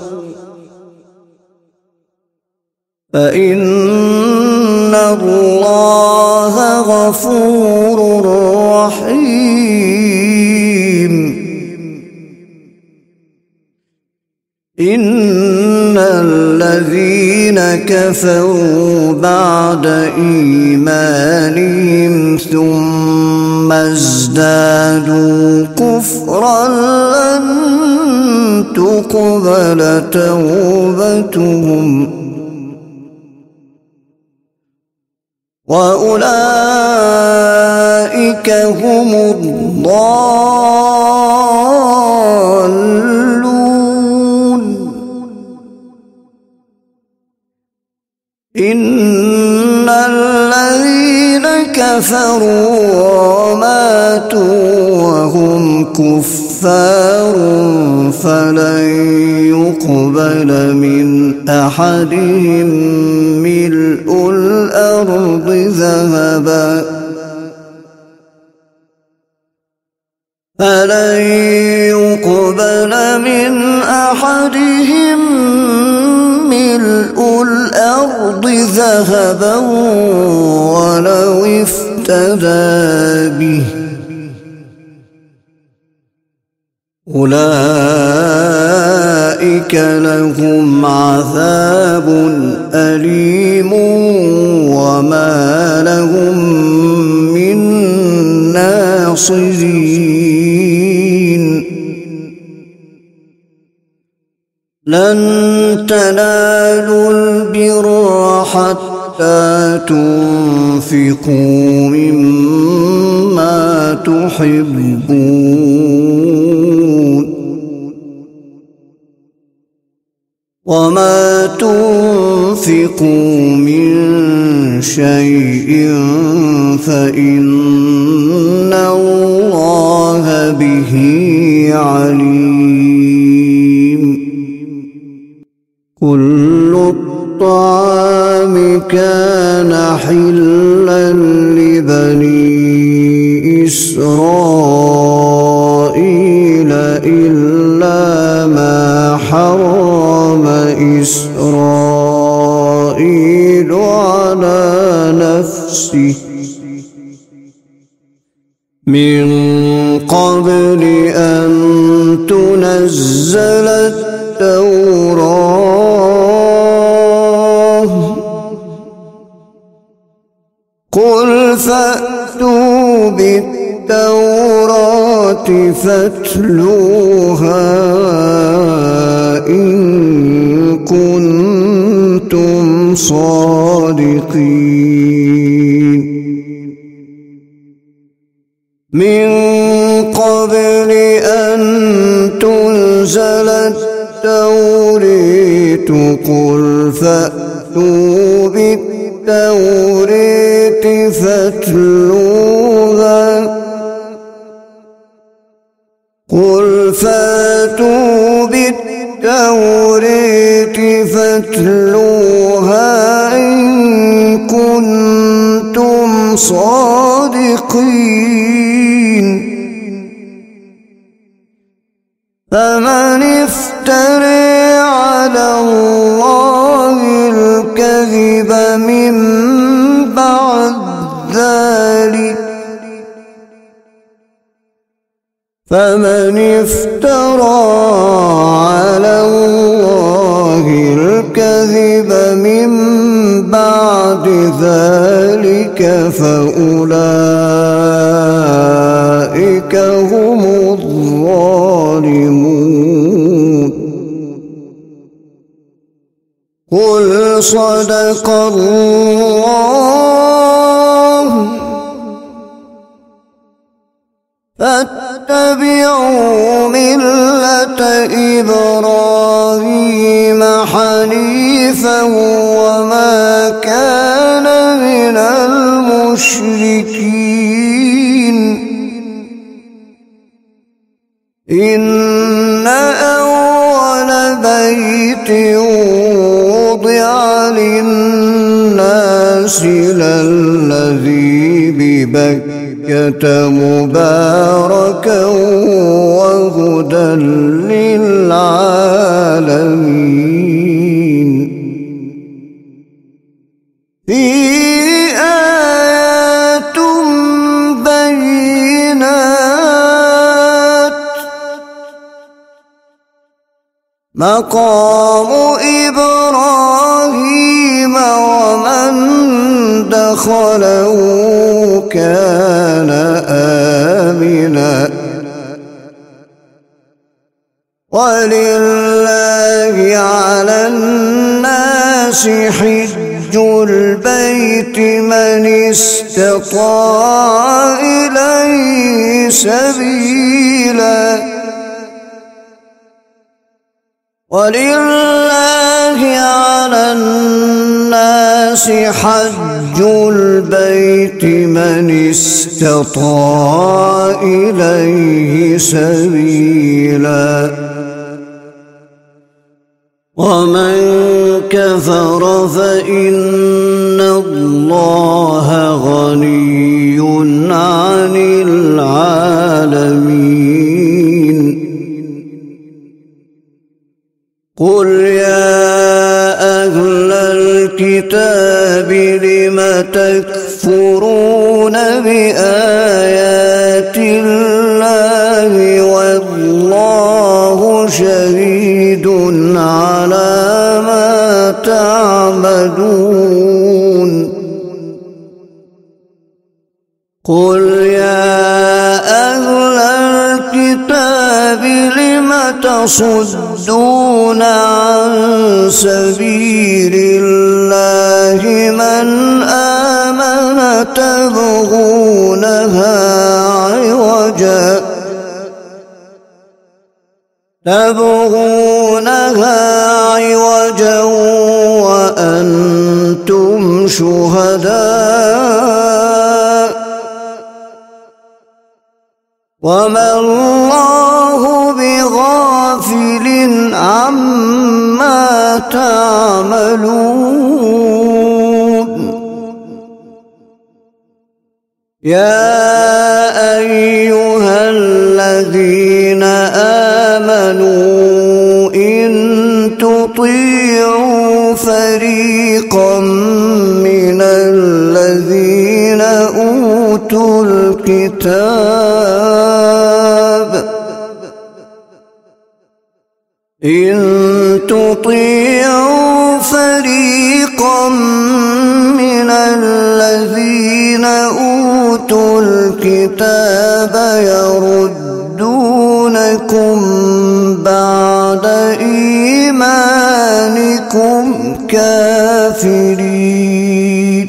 فإن الله غفور رحيم إن الذين كفروا بعد إيمانهم ثم ازدادوا كفرا لن تقبل توبتهم وأولئك هم الضالون إن الذين كفروا وماتوا وهم كفار فلن يقبل من أحدهم ملء الأرض ذهبا فلن يقبل من أحدهم ملء الأرض ذهبا ولو افتدى به أولئك لهم عذاب أليم وما لهم من ناصرين لن تنالوا البر حتى تنفقوا مما تحبون وما تنفقوا من شيء فإن الله به عليم كل الطعام كان حلا لبني إسرائيل إلا ما حرم إسرائيل على نفسه من قبل أن تنزل التوراة قل فأتوا بالتوراة فاتلوها إن كنتم صادقين من قبل أن تنزل التوراة قل فأتوا بالتوراة فاتلوها قل فأتوا بالتوراة فاتلوها إن كنتم صادقين فمن افترى على الله الكذب من بعد ذلك فمن افترى على الله الكذب من بعد ذلك فأولئك هم الظالمون قل صدق الله فاتبعوا ملة إبراهيم حنيفا وما كان من المشركين إن أول بيت وضع للناس للذي ببكة مباركا وهدى للعالمين فيه آيات بينات مقام إبراهيم ومن دخله كان آمنا ولله على الناس حج البيت من استطاع إليه سبيلا ولله على الناس حج البيت من استطاع إليه سبيلا ومن كفر فإن الله غني عن العالمين قل يا أهل الكتاب لم تكفرون بآيات الله والله شهيد على ما تعملون قل يا أهل الكتاب لم تصدون عن سبيل الله من آمن تبغونها عوجا تبغونها عوجا وأنتم شهداء وما الله بغافل عما تعملون يا أيها الذين آمنوا إن تطيعوا فريقا من الذين أوتوا الكتاب إن تطيعوا فريقا من الذين أوتوا الكتاب يردونكم بعد إيمانكم كافرين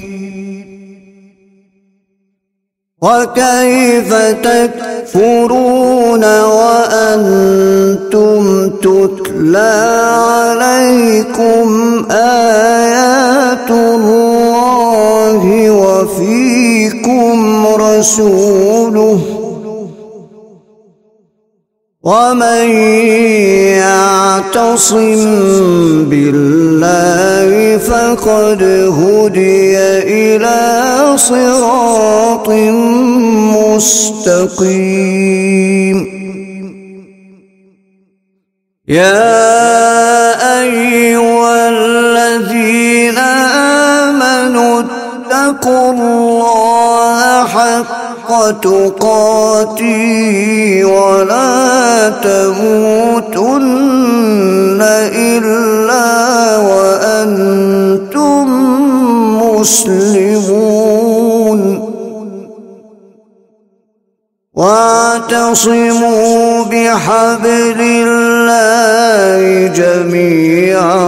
وكيف تكفرون وأنتم تتلى عليكم آيات الله وفيكم رسوله ومن يعتصم بالله فقد هدي إلى صراط مستقيم يا أيها الذين آمنوا اتقوا الله حق تقاته ولا تموتن إلا وأنتم مسلمون واعتصموا بحبل الله لله جميعا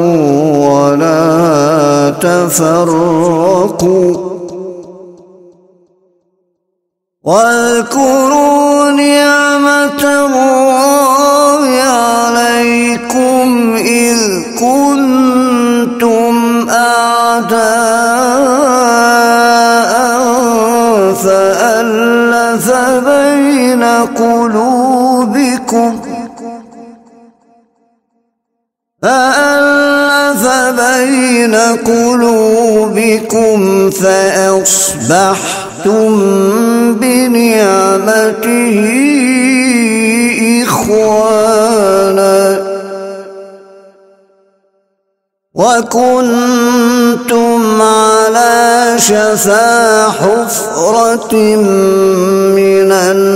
ولا تفرقوا واذكروا نعمة الله عليكم إذ كنتم أعداء فألف بين قلوبكم فألف بين قلوبكم فأصبحتم بنعمته إخوانا وكنتم على شفا حفرة من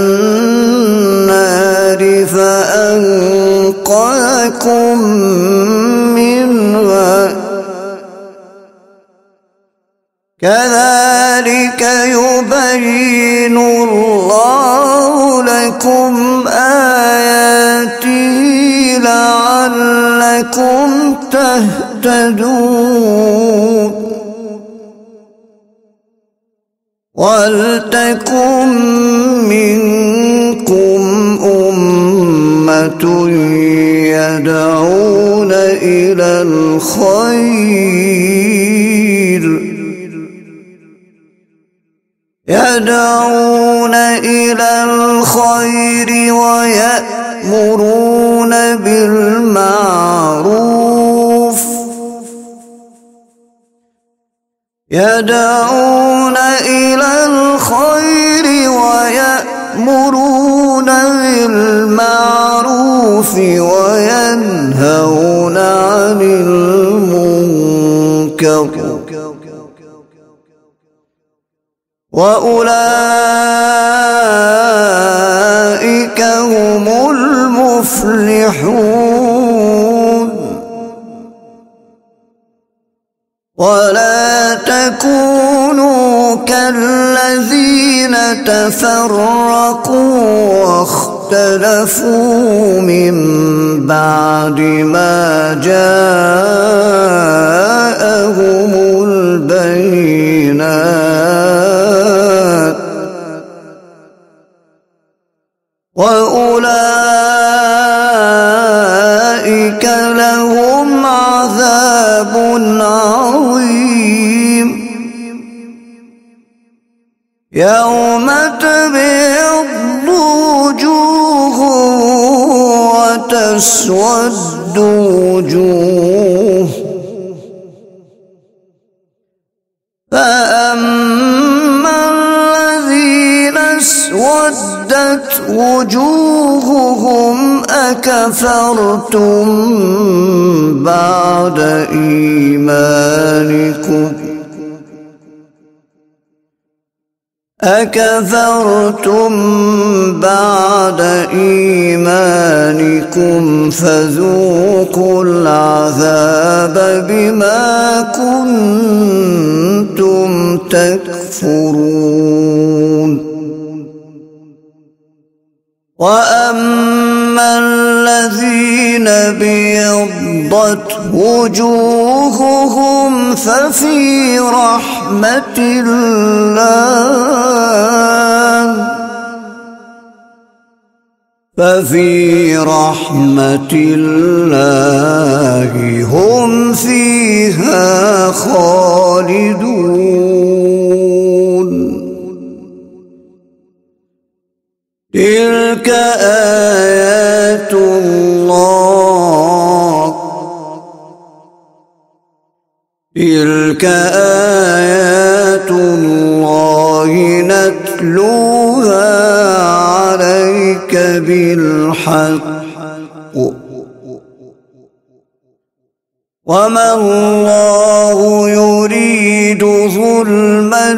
النار فأنقذكم منها كذلك يبين الله لكم آياته لعلكم تهتدون ولتكن منكم أمة يدعون إلى الخير يدعون إلى الخير ويأمرون بالمعروف يدعون إلى الخير ويأمرون بالمعروف وينهون عن المنكر وأولئك هم المفلحون ولا تكونوا كالذين تفرقوا واختلفوا من بعد ما جاءهم البينات وأولئك لهم عذاب عظيم يوم تبيض وجوه وتسود وجوه فأما الذين اسودت وجوههم أكفرتم بعد إيمانكم أكفرتم بعد إيمانكم فذوقوا العذاب بما كنتم تكفرون وأما الذين بيضت وجوههم ففي رحمة الله ففي رحمة الله هم فيها خالدون تلك آيات الله تلك آيات الله نتلوها عليك بالحق وما الله يريد ظلما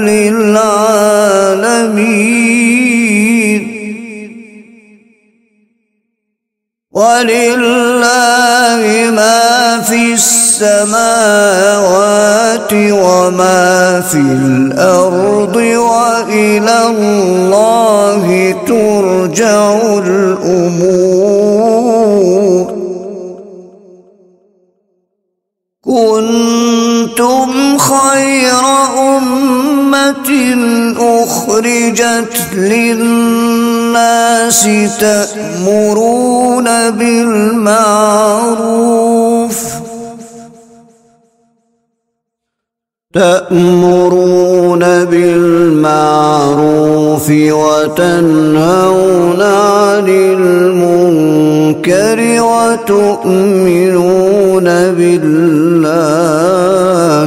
للعالمين ولله ما في السماوات وما في الأرض وإلى الله ترجع الأمور خير أمة أخرجت للناس تأمرون بالمعروف تأمرون بالمعروف وتنهون عن المنكر وتؤمنون بالله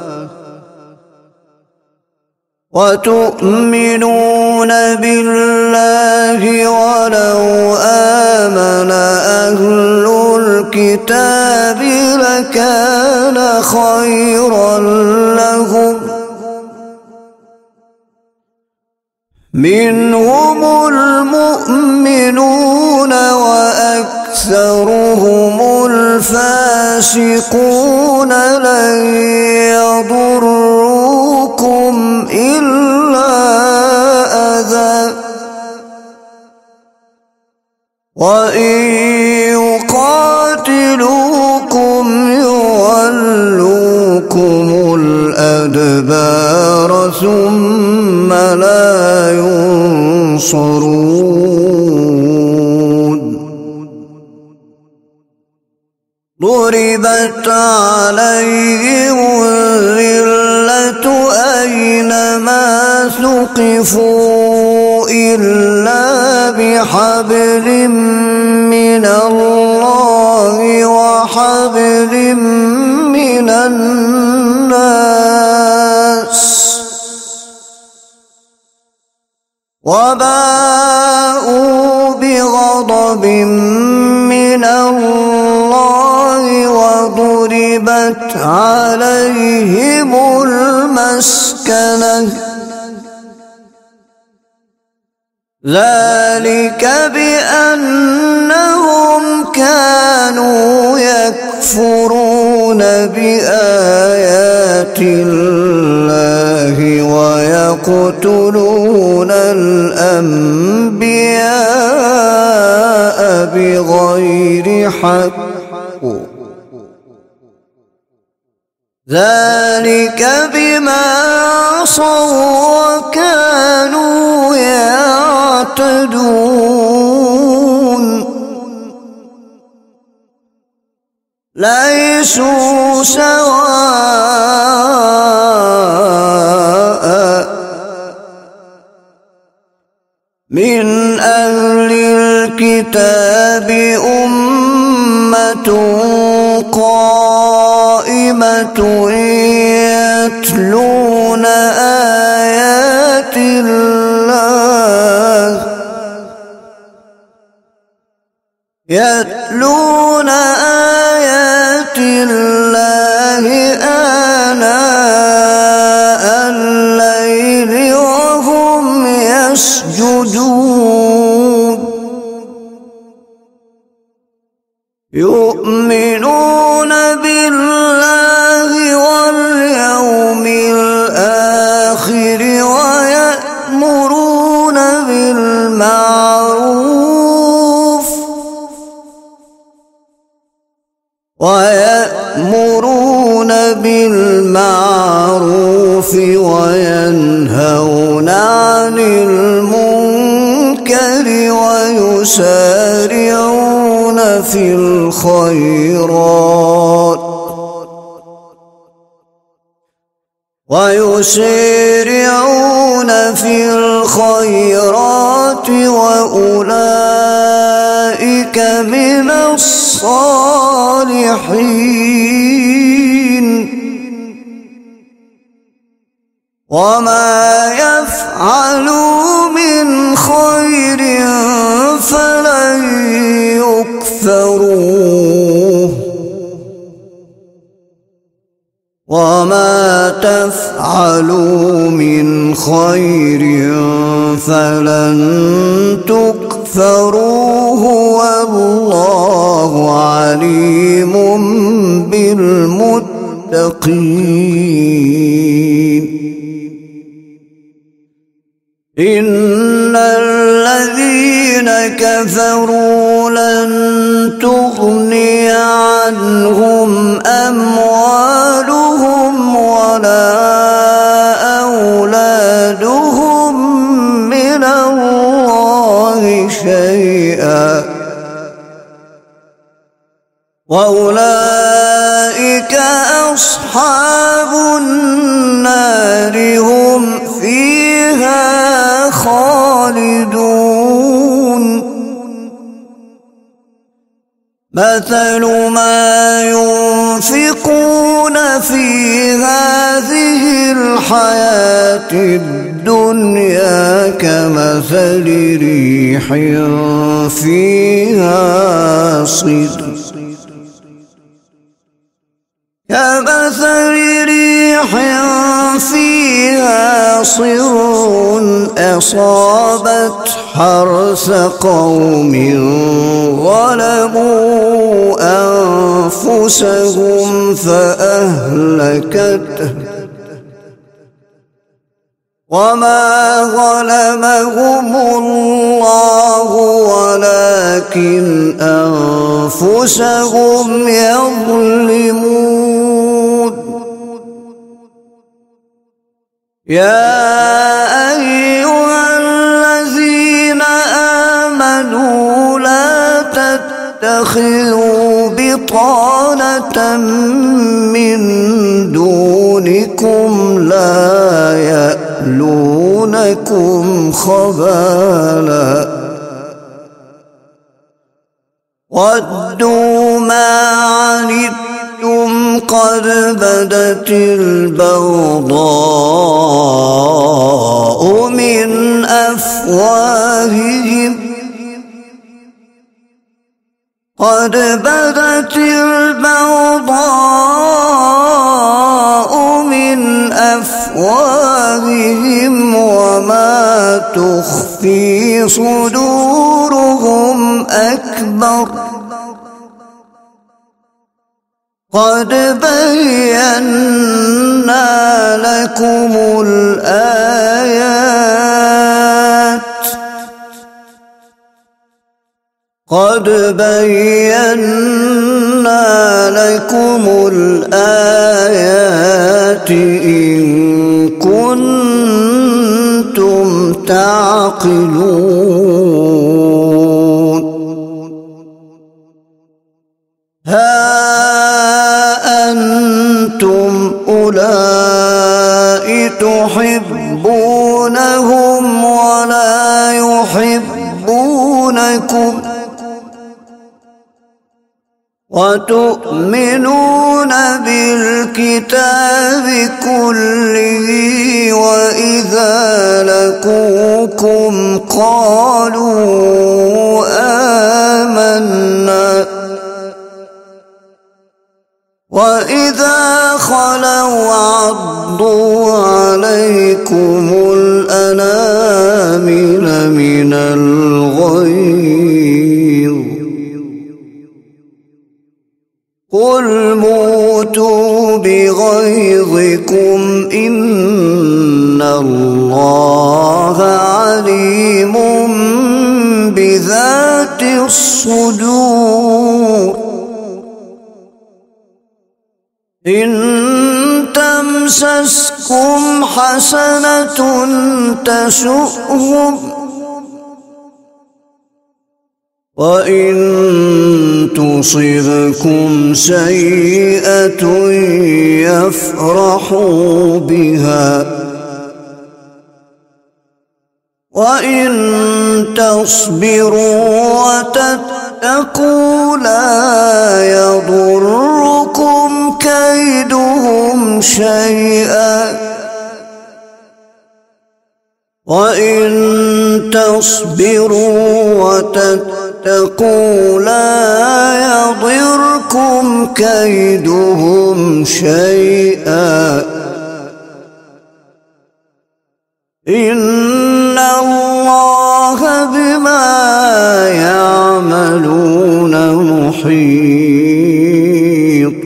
وتؤمنون بالله ولو آمن أهل الكتاب لكان خيرا لهم منهم المؤمنون وأكثرهم الفاسقون لن يضروكم إلا أذى وإن يقاتلوكم يولوكم الأدبار ثم لا ينصرون ضربت عليهم الذلة أينما ثقفوا إلا بحبل من الله وحبل من الناس وباءوا بغضب من الله وضربت عليهم المسكنة ذلك بأنهم كانوا يكفرون بآيات الله ويقتلون الأنبياء بغير حق ذلك بما عصوا وكانوا يعتدون ليسوا سواء من أهل الكتاب أمة قائمة يتلون آيات الله يتلون آيات الله آناء الليل وهم يسجدون يؤمنون بالله واليوم الآخر ويأمرون بالمعروف ويأمرون بالمعروف وينهون عن المنكر ويسارعون في الخيرات ويسارعون في الخيرات وأولئك من الصالحين وما يفعلوا من خير فلن يكفروه وما تفعلوا من خير فلن تكفروه والله عليم بالمتقين إن الذين كفروا لن تغني عنهم أموالهم أموالهم ولا أولادهم من الله شيئا وأولئك أصحاب النار هم فيها خالدون مثل ما ينفقون في هذه الحياة الدنيا كمثل ريح فيها صر كمثل ريح فيها صر أصابت حرث قوم ظلموا أنفسهم فأهلكته وما ظلمهم الله ولكن أنفسهم يظلمون يا أيها الذين آمنوا لا تتخذوا بطانة من دونكم لا يألونكم خبالا ودوا ما عنتم قد بدت البغضاء من أفواههم قد بدت البغضاء من أفواههم وما تخفي صدورهم أكبر قد بينا لكم الآيات قد بينا لكم الآيات إن كنتم تعقلون ها أنتم أولئك تحبونهم ولا يحبونكم وتؤمنون بالكتاب كله وإذا لقوكم قالوا آمنا وإذا خلوا عضوا عليكم الأنامل من الغيظ قل موتوا بغيظكم إن الله عليم بذات الصدور إن تمسسكم حسنة تسؤهم وإن تصبكم سيئة يفرحوا بها وإن تصبروا وتتقوا لا يضركم كيدهم شيئا وإن تصبروا وتتقوا لا يضركم كيدهم شيئا إن الله بما يعملون محيط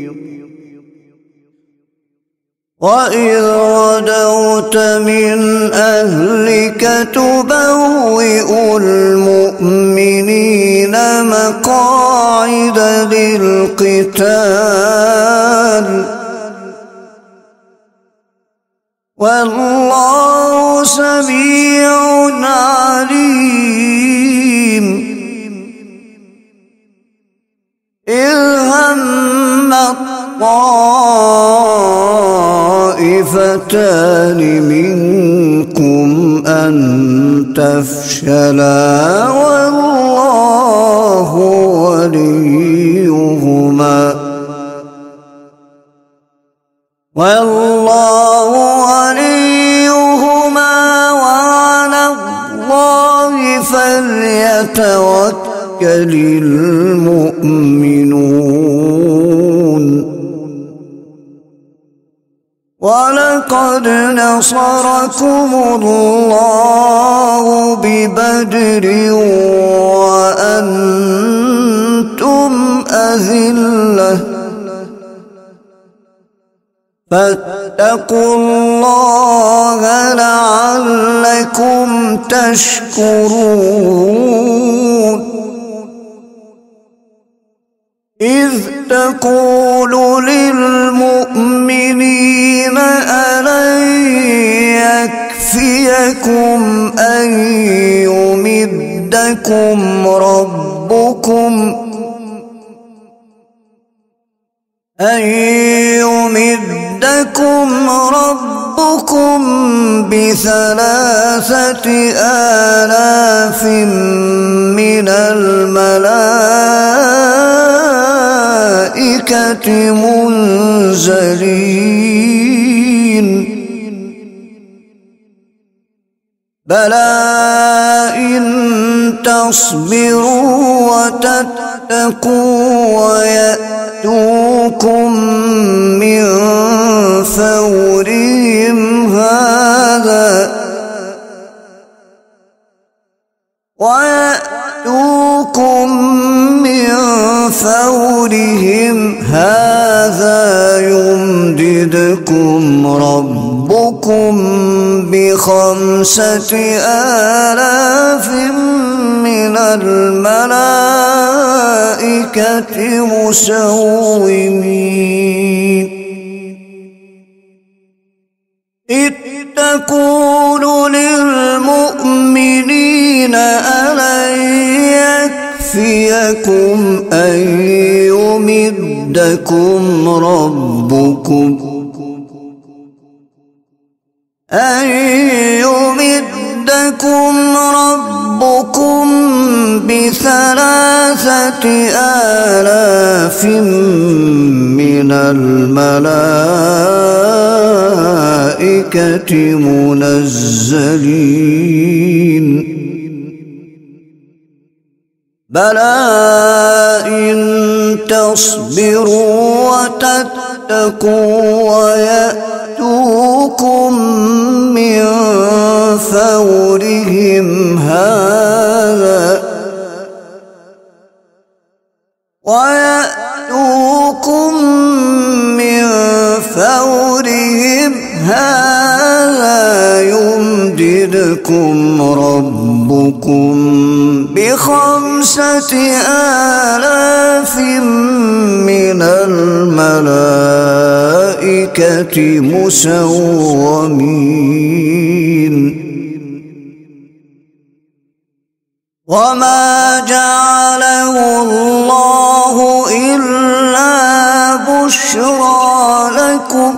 وإذ غدوت من أهلك تبوئ المؤمنين مقاعد للقتال والله سميع عليم. إذ هم الطائفتان منكم أن تفشلا والله وليهما والله وليهما وعلى الله فليتوكل المؤمنون. ولقد نصركم الله ببدر وأنتم أذلة فاتقوا الله لعلكم تشكرون. إذ تقول للمؤمنين ألن يكفيكم أن يمدكم ربكم أن يمدكم ربكم بثلاثة آلاف من الملائكة منزلين. بلى إن تصبروا وتتقوا ويأتوكم من فورهم هذا ويأتوكم من فورهم هذا يمددكم ربكم بخمسة آلاف من الملائكة مسومين. إذ تقول للمؤمنين ألن يكفيكم أن يمدكم ربكم أن يمدكم ربكم بثلاثة آلاف من الملائكة منزلين. بلى إن تصبروا وتتقوا ويأتوكم من فورهم هذا ويأتوكم من فورهم هذا يمددكم ربكم بخمسة آلاف من الملائكة مسومين. وما جعله الله إلا بشرى لكم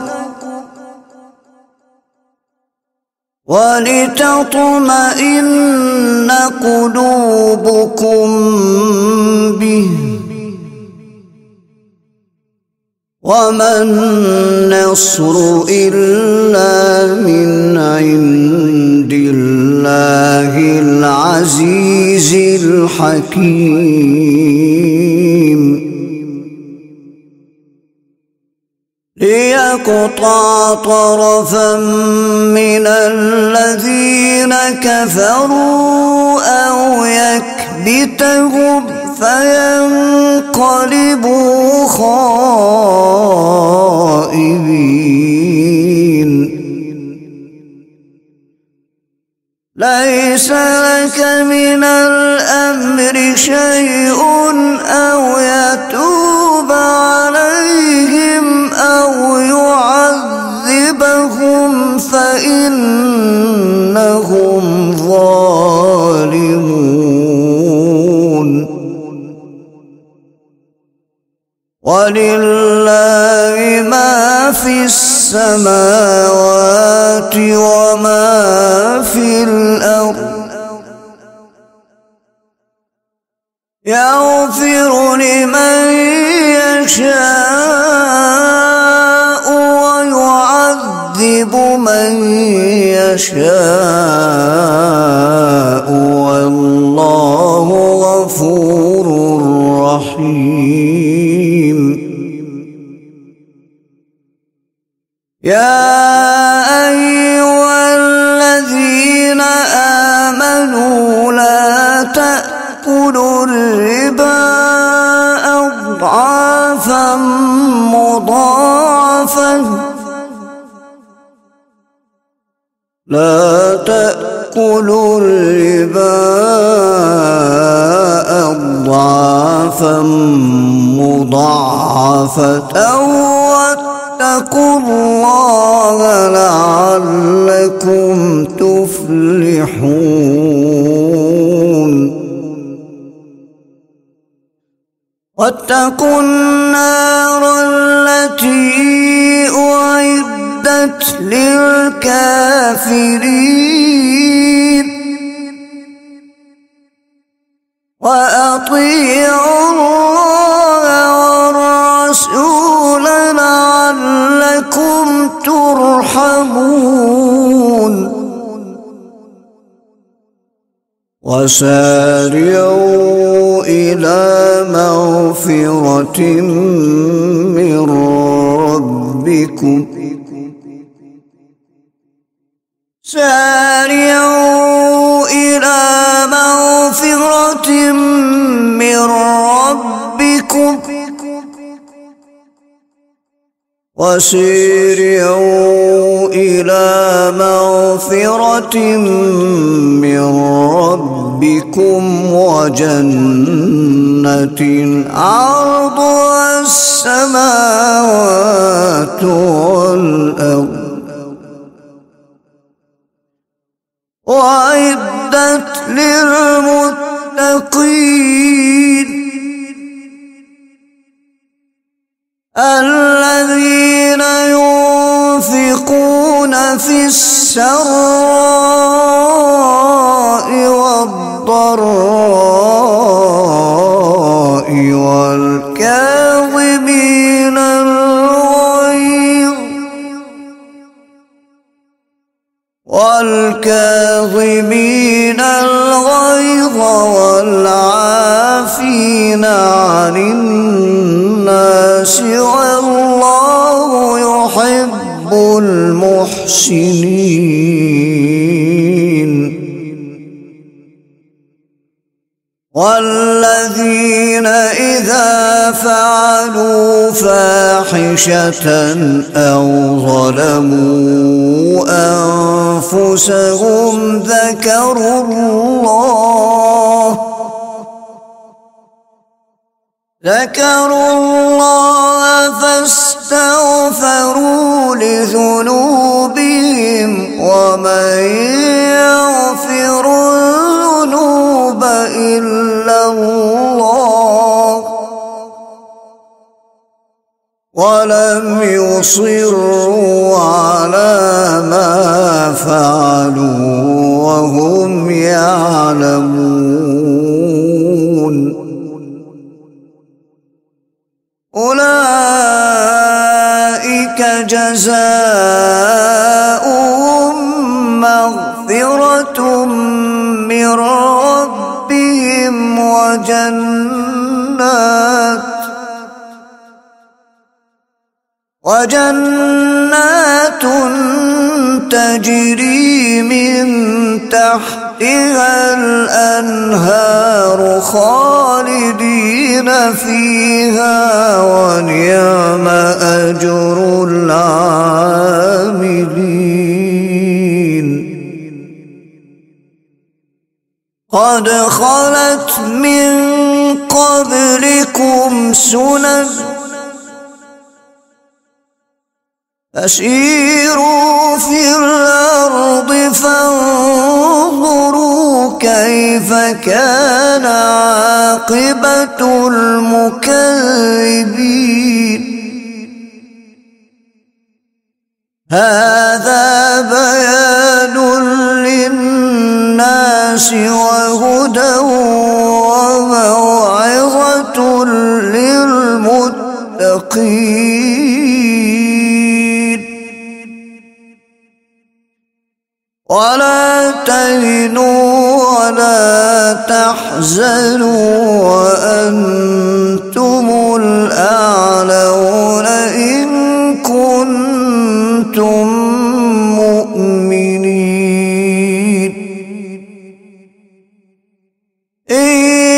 ولتطمئن قلوبكم به وما النصر إلا من عند الله العزيز الحكيم. ليقطع طرفا من الذين كفروا أو يكبتهم فينقلبوا خائبين. ليس لك من الأمر شيء أو يتوب عليهم أو يعذب يعذبهم فإنهم ظالمون. ولله ما في السماوات وما في الأرض يغفر لمن يشاء ويعذب من يشاء والله غفور رحيم. يا أيها الذين آمنوا لا تأكلوا الربا أضعافا مضاعفة لا تأكلوا الربا أضعافا مضاعفة واتقوا الله لعلكم تفلحون. واتقوا النار التي أعدت للكافرين وأطيعوا الله والرسول لعلكم ترحمون. وسارعوا إلى مغفرة من ربكم سارعوا إلى مغفرة من ربكم وسارعوا إلى مغفرة من ربكم وجنة عرضها السماوات والأرض وأعدت للمتقين الذين ينفقون في السراء والضراء والكاظمين الغيظ والكاظمين الغيظ والعافين عن الناس والله يحب المحسنين. والذين إذا فعلوا فاحشة أو ظلموا أنفسهم ذكروا الله ذكروا الله فاستغفروا لذنوبهم ومن يغفر الذنوب إلا الله ولم يصروا على ما فعلوا وهم يعلمون. أولئك جزاؤهم مغفرة من ربهم وجنات وجنات تجري من تحتها الأنهار خالدين فيها ونعم أجر العاملين. قد خلت من قبلكم سنن فسيروا في الأرض فانظروا كيف كان عاقبة المكذبين. هذا بيان للناس وهدى وموعظة للمتقين. ولا تهنوا ولا تحزنوا وأنتم الأعلون إن كنتم مؤمنين. إن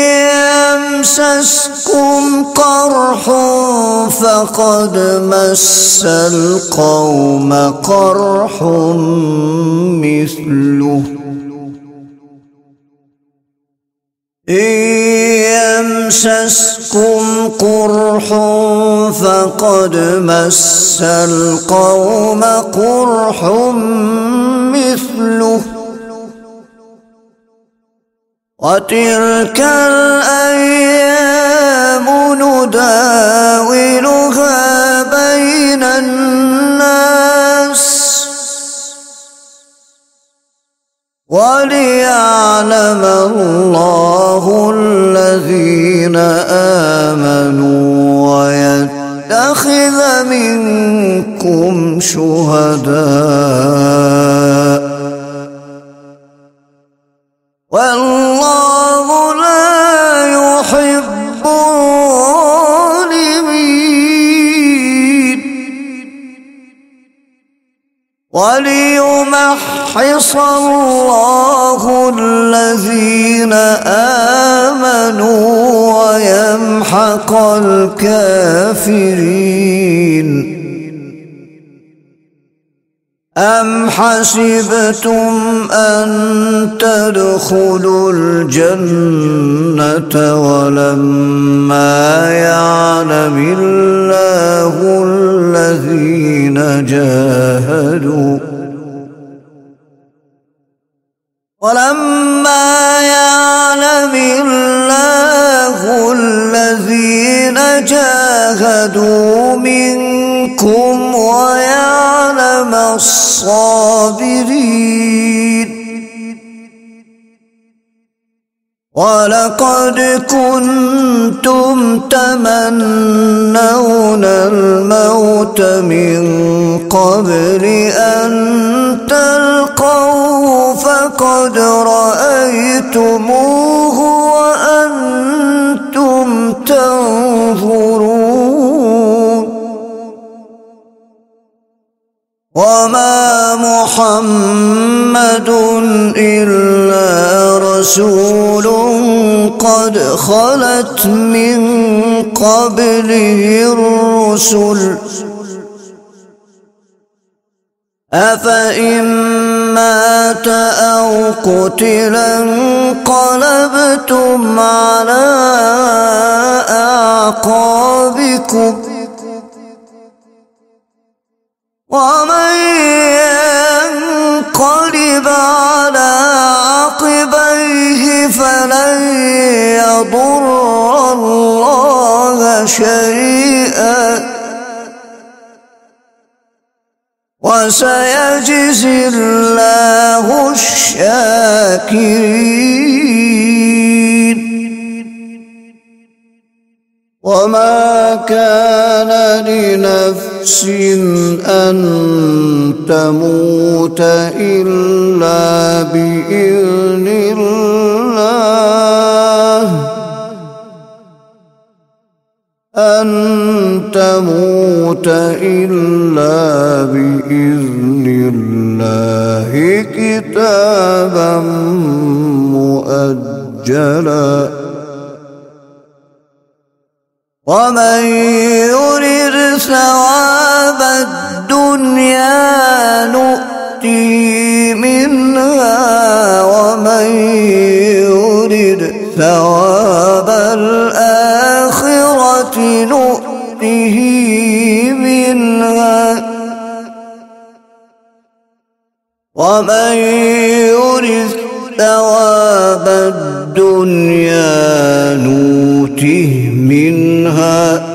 يمسسكم قرح فقد مس القوم قرح مثله. إن يمسسكم قرح فقد مس القوم قرح مثله. وتلك الأيام نداولها بين الناس وليعلم الله الذين آمنوا ويتخذ منكم شهداء والله لا يحب الظالمين. وليمحص الله الذين آمنوا ويمحق الكافرين. أم حسبتم أن تدخلوا الجنة ولما يعلم الله الذين جاهدوا ولما يعلم الله الذين جاهدوا منكم ويعلم الصابرين. ولقد كنتم تمنون الموت من قبل أن تلقوه فقد رأيتموه وأنتم تنظرون. وما محمد إلا رسول قد خلت من قبله الرسل أفإن مات أو قتل انقلبتم على أعقابكم ومن ينقلب على عقبيه فلن يضر الله شيئا وسيجزي الله الشاكرين. وما كان لنفس أن تموت إلا بإذن الله أن تموت إلا بإذن الله كتابا مؤجلا. ومن يرد ثواب الدنيا نؤتيه منها ومن يرد ثواب الآخرة نؤته منها ومن يرد ثواب الدنيا نوته منها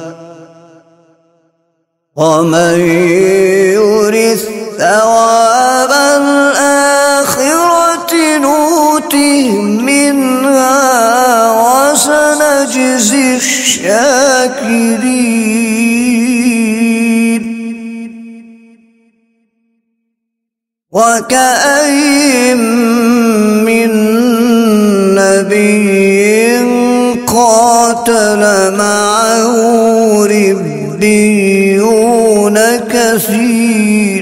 ومن يرد ثواب الآخرة نوته منها وسنجزي الشاكرين. وكأين من نبي قاتل معه ربيون كثير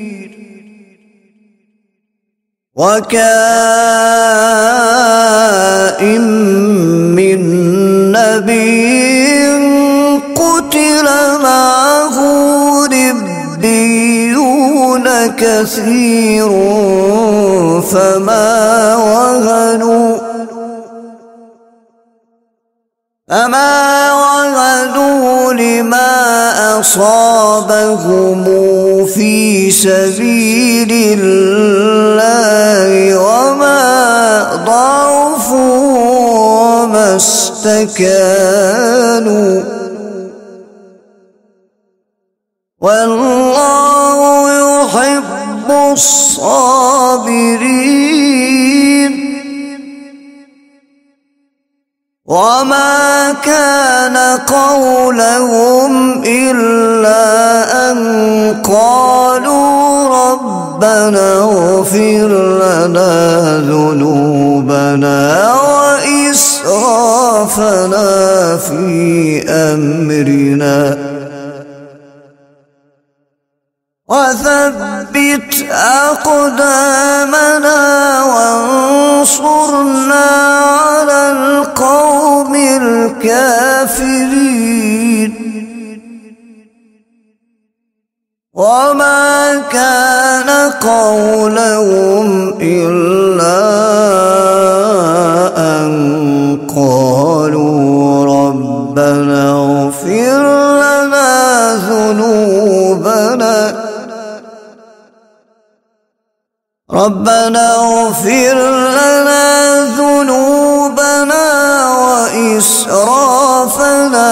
وكأين من نبي قتل معه ربيون كثير فما وهنوا فما وهنوا لما أصابهم في سبيل الله وما ضعفوا وما استكانوا والله يحب الصابرين. وما كان قولهم إلا أن قالوا ربنا اغفر لنا ذنوبنا وإسرافنا في أمرنا وثبت أقدامنا وانصرنا على القوم الكافرين. وما كان قولهم إلا أن قالوا ربنا اغفر لنا ذنوبنا ربنا اغفر لنا ذنوبنا وإسرافنا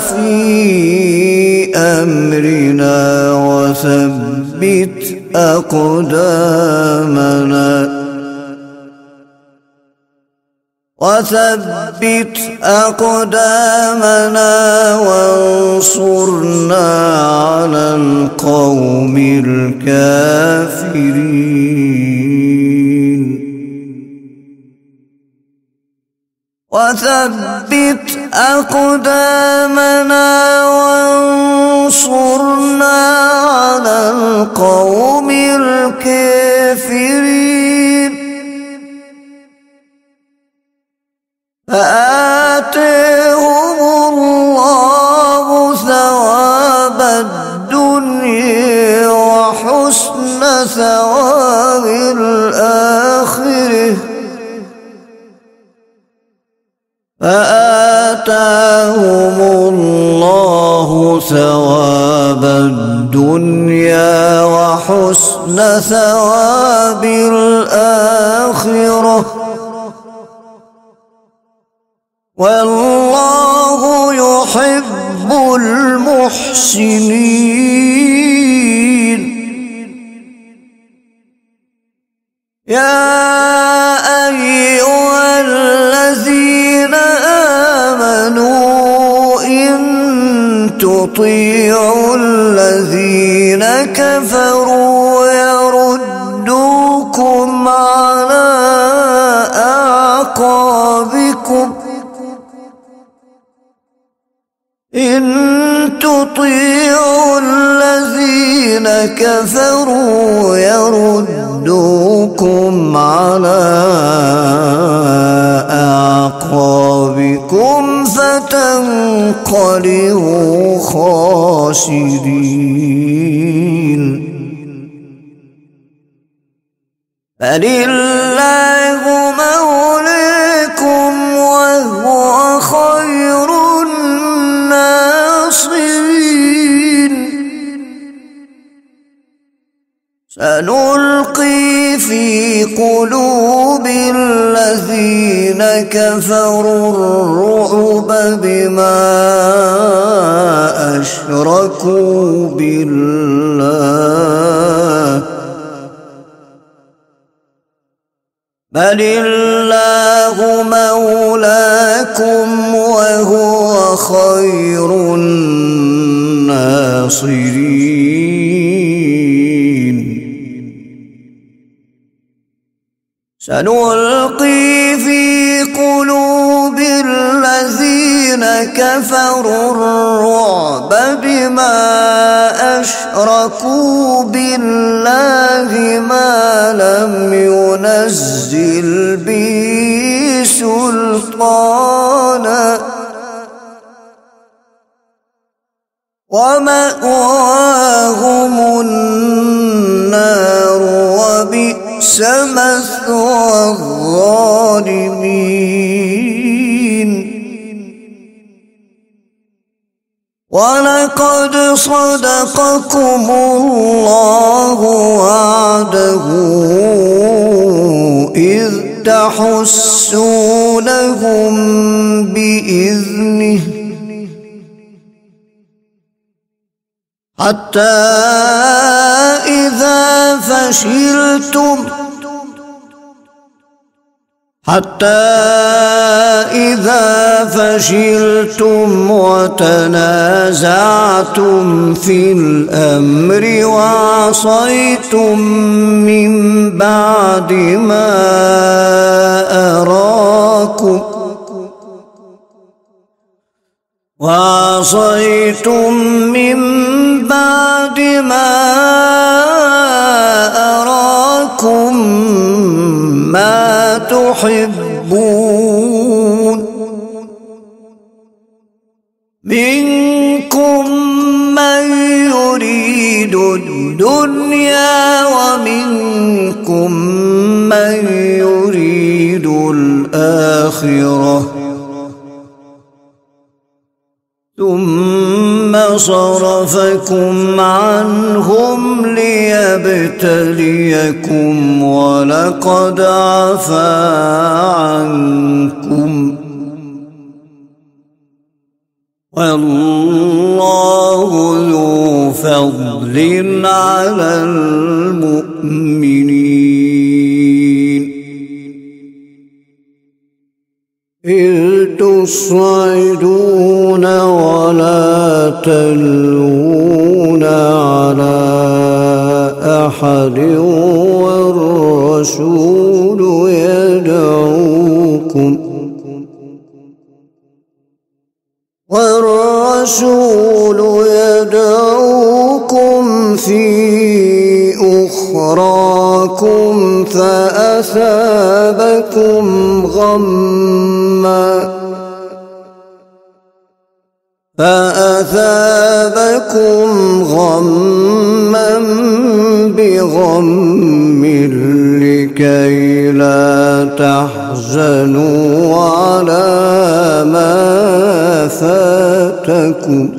في أمرنا وثبت أقدامنا وثبت أقدامنا وانصرنا على القوم الكافرين. وثبت أقدامنا وانصرنا على القوم الكافرين. فآتيهم الله ثواب الدنيا وحسن ثواب الآخرة فآتاهم الله ثواب الدنيا وحسن ثواب الآخرة والله يحب المحسنين. يا أيها الذين آمنوا إن تطيعوا الذين كفروا يردوكم على أعقابكم إن تطيعوا الذين كفروا يردوكم على أعقابكم فتنقلبوا خاسرين. فلله مولاكم وهو خير الناصرين. سنلقي سنلقي في قلوب الذين كفروا الرعب بما أشركوا بالله بل الله مولاكم وهو خير الناصرين سنلقي في قلوب الذين كفروا الرعب بما أشركوا بالله ما لم ينزل به سلطانا ومأواهم النار وبئس مثوى الظالمين ولقد صدقكم الله وعده إذ تحسونهم بإذنه حتى إذا فشلتم حتى إذا فشلتم وتنازعتم في الأمر وعصيتم من بعد ما أراكم وعصيتم من بعد ما أراكم ما تحبون منكم من يريد الدنيا ومنكم من يريد الآخرة ثم صرفكم عنهم ليبتليكم ولقد عفا عنكم والله ذو فضل على المؤمنين إذ تصعدون ولا تلوون على أحد والرسول يدعوكم والرسول يدعوكم في أخراكم فأثابكم غمّا فأثابكم غمّا بغم لكي لا تحزنوا على ما فاتكم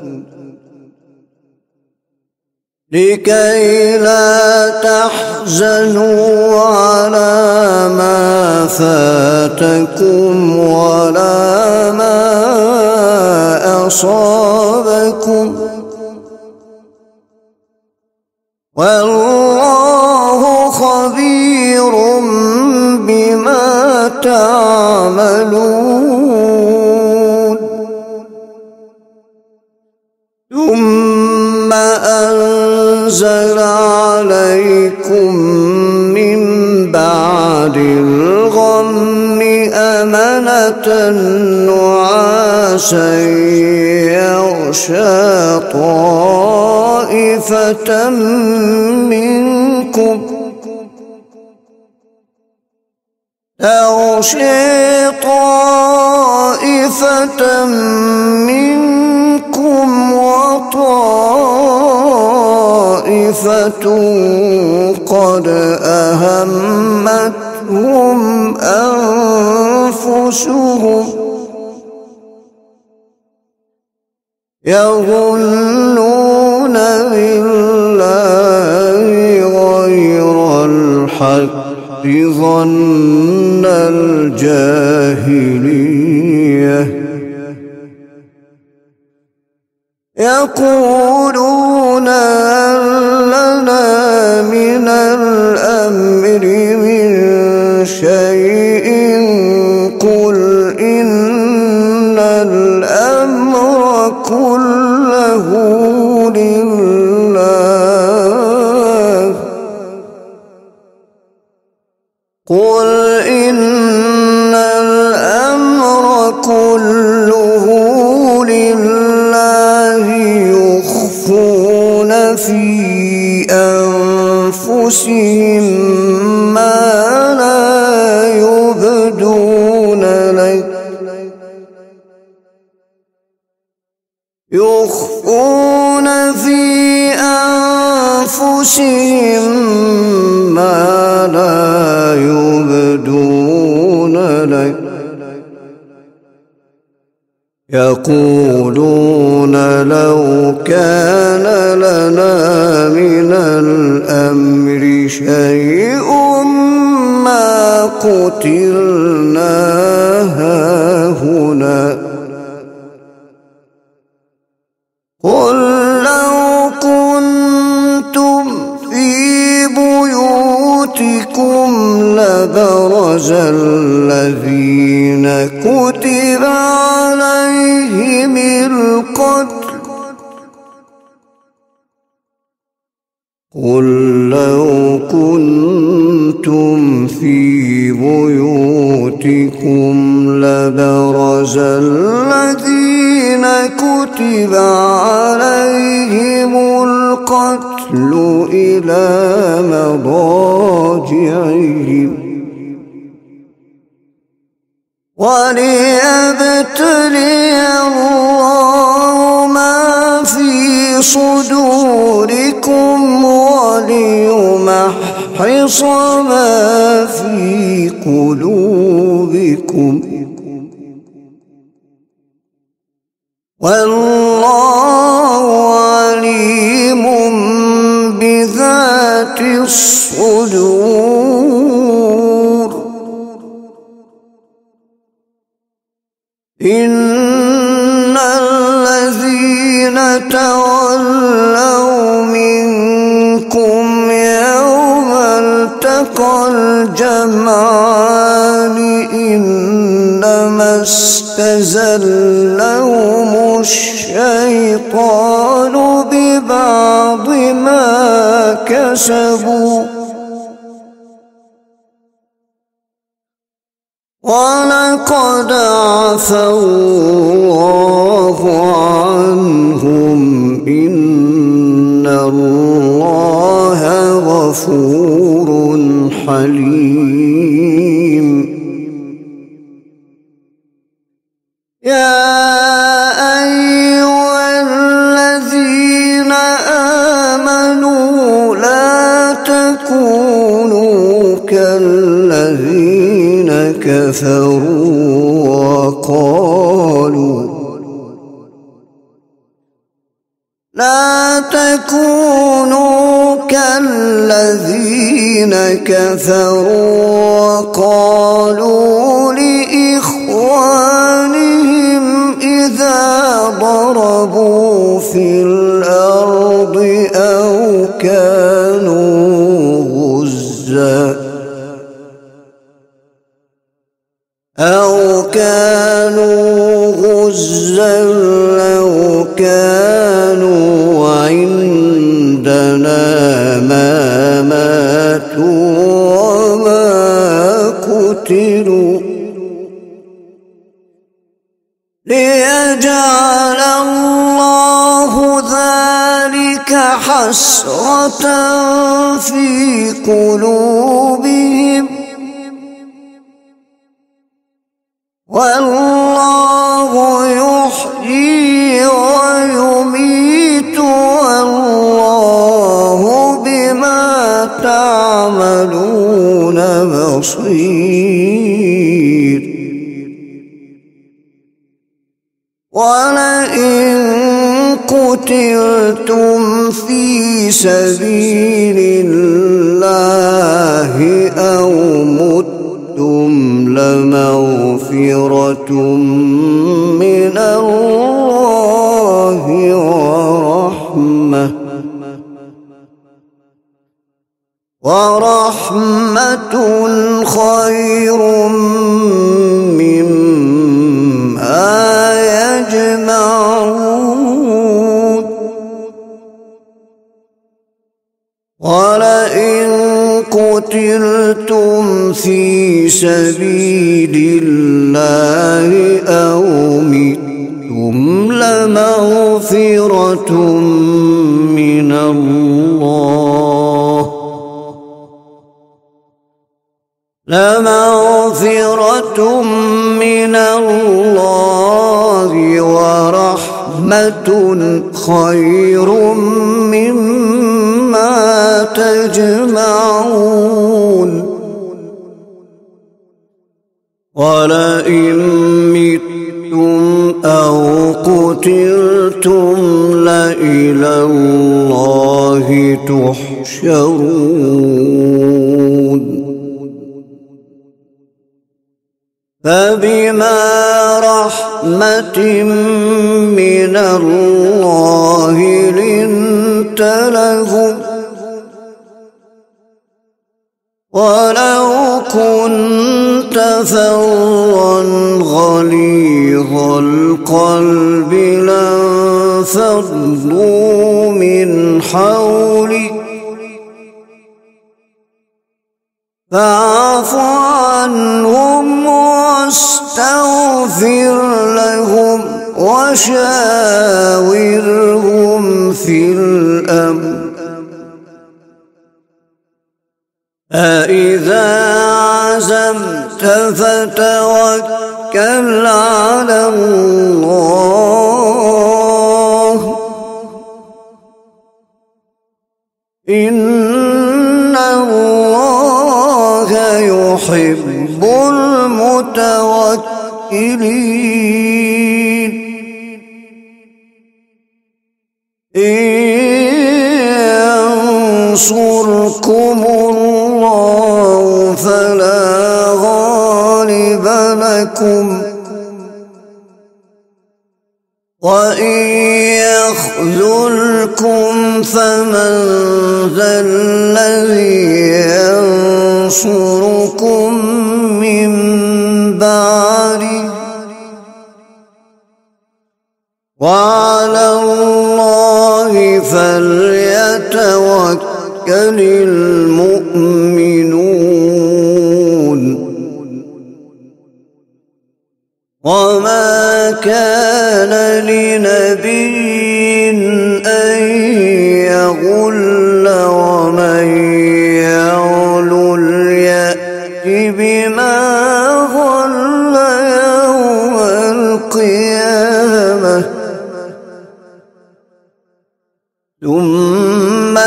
لكي لا تحزنوا على ما فاتكم ولا ما أصابكم والله خبير بما تعملون ثم أنزل عليكم من بعد الغم أمنة نعاسا يغشى طائفة منكم يغشى طائفة منكم وطائفة قد أهمتهم أنفسهم يظنون بالله غير الحق ظن الجاهلية يقولون هل لنا من الأمر من شيء قل إن الأمر كله لله قل إن الأمر كله لله يخفون في أنفسهم ما لا يبدون لك يخفون في أنفسهم ما لا يبدون لك يقولون لو كان لنا من الأمر شيء ما قتلنا هاهنا قل لو كنتم في بيوتكم لبرز الذين كتب عليهم القتل قل لو كنتم في بيوتكم لبرز الذين كتب عليهم القتل إلى مضاجعهم وليبتلي الله ما في صدوركم وليمحص ما في قلوبكم والله عليم بذات الصدور إن الذين تولوا منكم يوم التقى الجمعان إنما استزلهم الشيطان ببعض ما كسبوا ولقد عفا الله عنهم إن الله غفور حليم يا أيها الذين آمنوا لا تكونوا كالذين كفروا وقالوا لا تكونوا كالذين كفروا وقالوا لإخوانهم إذا ضربوا في الأرض أو كانوا غزاً أو كانوا غزاً لو كانوا عندنا ما ماتوا وما قتلوا ليجعل الله ذلك حسرة في قلوبهم والله يحيي ويميت والله بما تعملون بصير ولئن قتلتم في سبيل الله الله أو متم لمغفرة من الله ورحمة ورحمة خير مما يجمعون ولئن قتلتم في سبيل الله أو متم لمغفرة من الله لمغفرة من الله ورحمة خير مما تجمعون ولئن متم أو قتلتم لإلى الله تحشرون فبما رحمة من الله لنت لهم ولو كنت فظا غليظ القلب لانفضوا من حولك فاعف عنهم واستغفر لهم وشاورهم في الأمر فإذا عزمت فتوكل على الله إن الله يحب المتوكلين إن ينصركم الله فلا غالب لكم وإن يخذلكم فمن ذا الذي ينصركم من بعده وعلى الله فليتوكل المؤمنون وما كان لنبي أن يغل ومن يغل يأت بما غل يوم القيامة ثم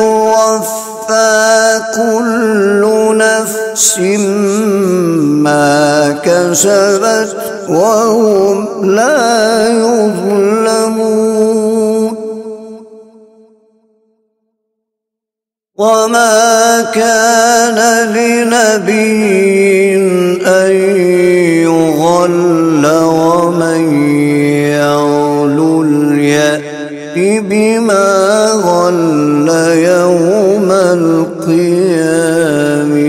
توفى كل نفس ما كسبت وهم لا يظلمون وما كان لنبي أن يغل ومن يغل يأت بما غل يوم القيامة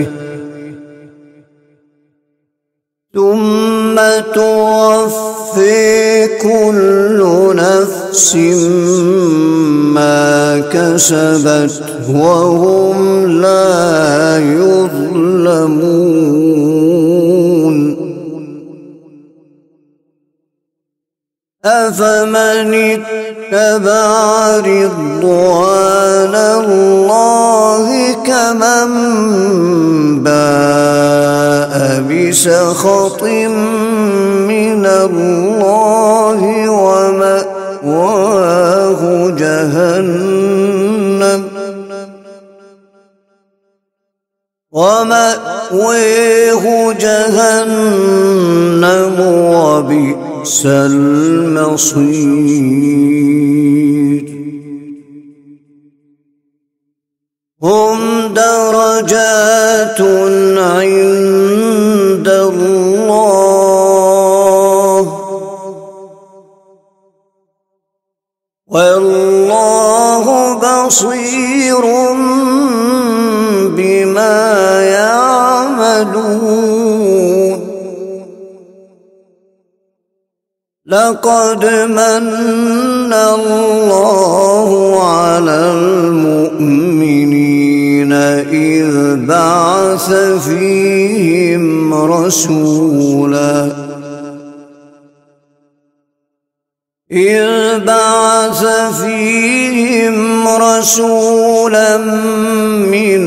ثم توفي كل نفس ما كسبت وهم لا يظلمون أفمن اتبع رضوان الله كمن باء بسخط من الله ومأواه جهنم ومأواه جهنم وبئس المصير هم درجات عند الله والله بصير بما يعملون لقد من الله على المؤمنين إذ بعث فيهم رسولا إذ بعث فيهم رسولا من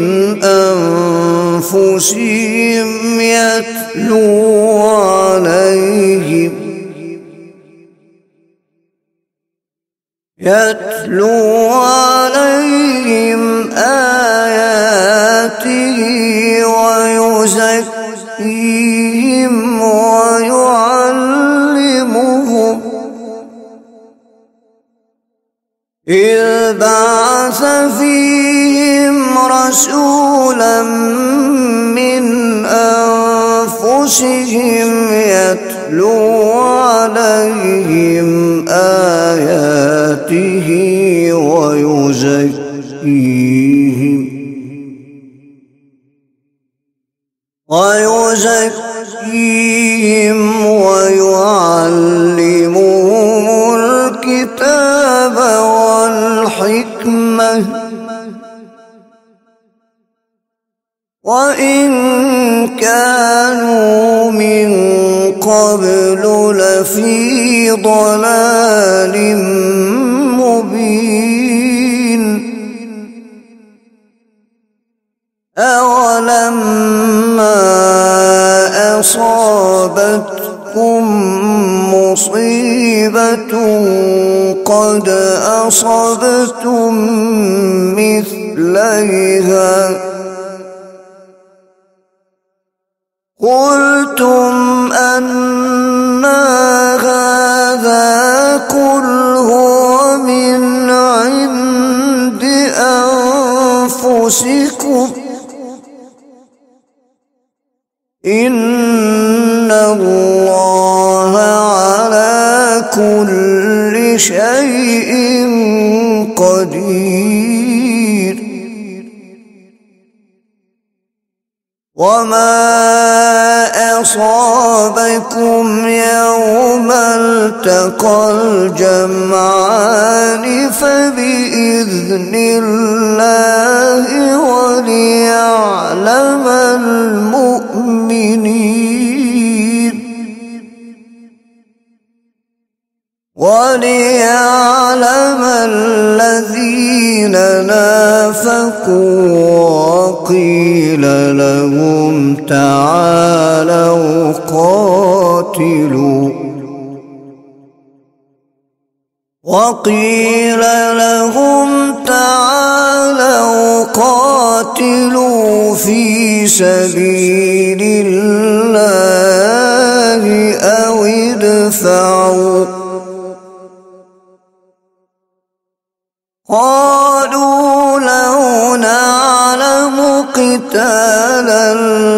أنفسهم يتلو عليهم يتلو عليهم آياته ويزكيهم ويعلمهم إذ بعث فيهم رسولا من أنفسهم يتلو عليهم آياته ويزكيهم ويزكيهم ويعلمهم الكتاب والحكمة وإن كانوا من قبل لفي ضلال مبين أولما أصابتكم مصيبة قد أصبتم مثليها قلتم أنى هذا قل هو من عند أنفسكم إن الله على كل شيء قدير وما أصابكم يوم التقى الجمعان فبإذن الله وليعلم المؤمنين وليعلم الذين نافقوا وقيل لهم تعالوا قاتلوا وقيل لهم تعالوا قاتلوا في سبيل الله أو ادفعوا قالوا لو نعلم قتالا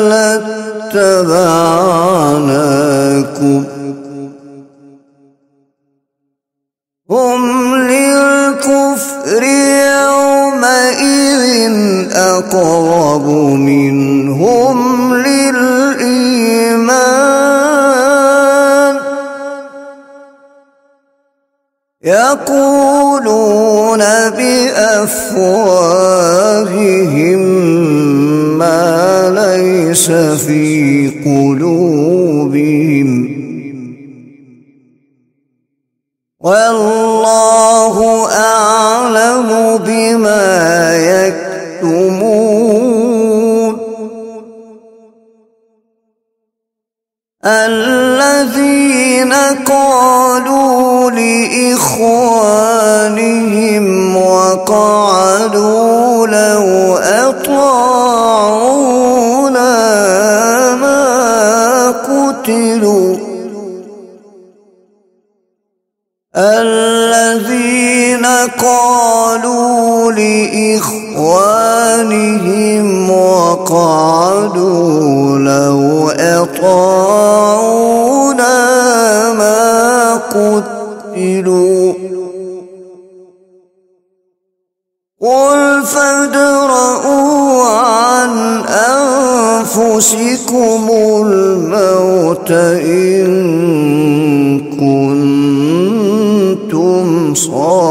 لاتبعناكم هم للكفر يومئذ أقرب منهم للإيمان يقولون بأفواههم ما ليس في قلوبهم والله أعلم بما يكتمون الذين قالوا لإخوانهم وقعدوا لو أطاعونا ما قتلوا الذين قالوا لإخوانهم وقعدوا وقعدوا لو أطاعونا ما قتلوا قل فادرءوا عن أنفسكم الموت إن كنتم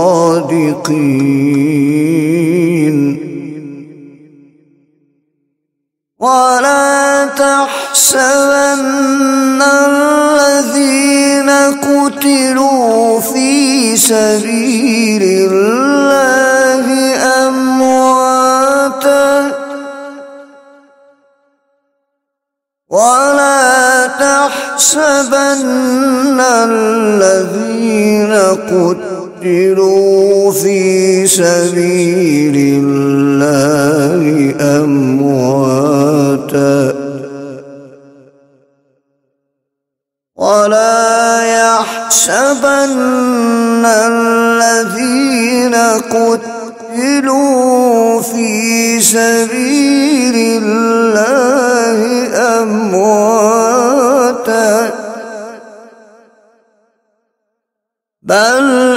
صادقين ولا تحسبن الذين قتلوا في سبيل الله أمواتا ولا تحسبن الذين قتلوا في سبيل الله أمواتا ولا يحسبن الذين قتلوا في سبيل الله أمواتا بل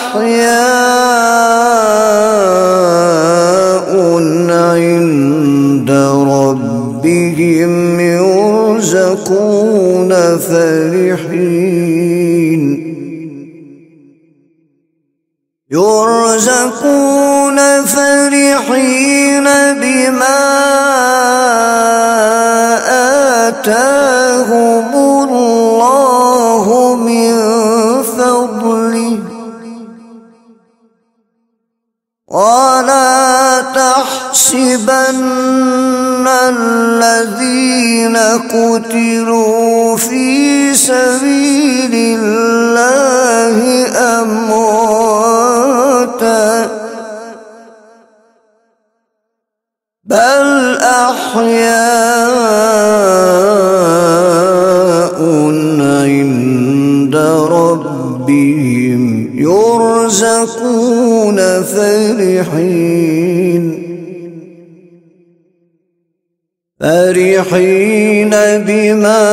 أحياء عند ربهم يرزقون فرحين يرزقون فرحين بما آتاهم الله من فضله ولا تحسبن الذين قتلوا في سبيل الله أمواتا بل أحياء عند ربهم يرزقون فرحين فرحين بما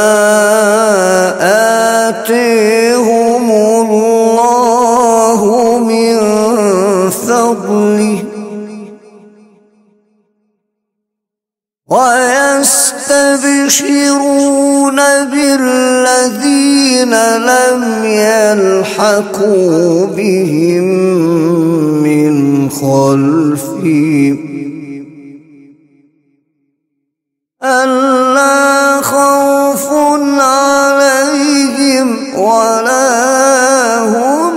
آتاهم الله من فضله ويستبشرون بالذين لم يلحقوا بهم من خلفهم ألا خوف عليهم ولا هم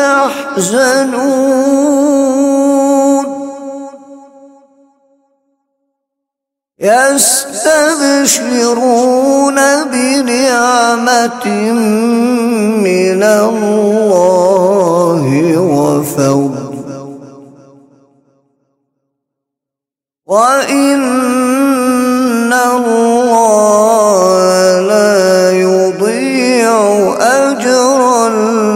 يحزنون يستبشرون بنعمة من الله وفضل وإن الله لا يضيع أجر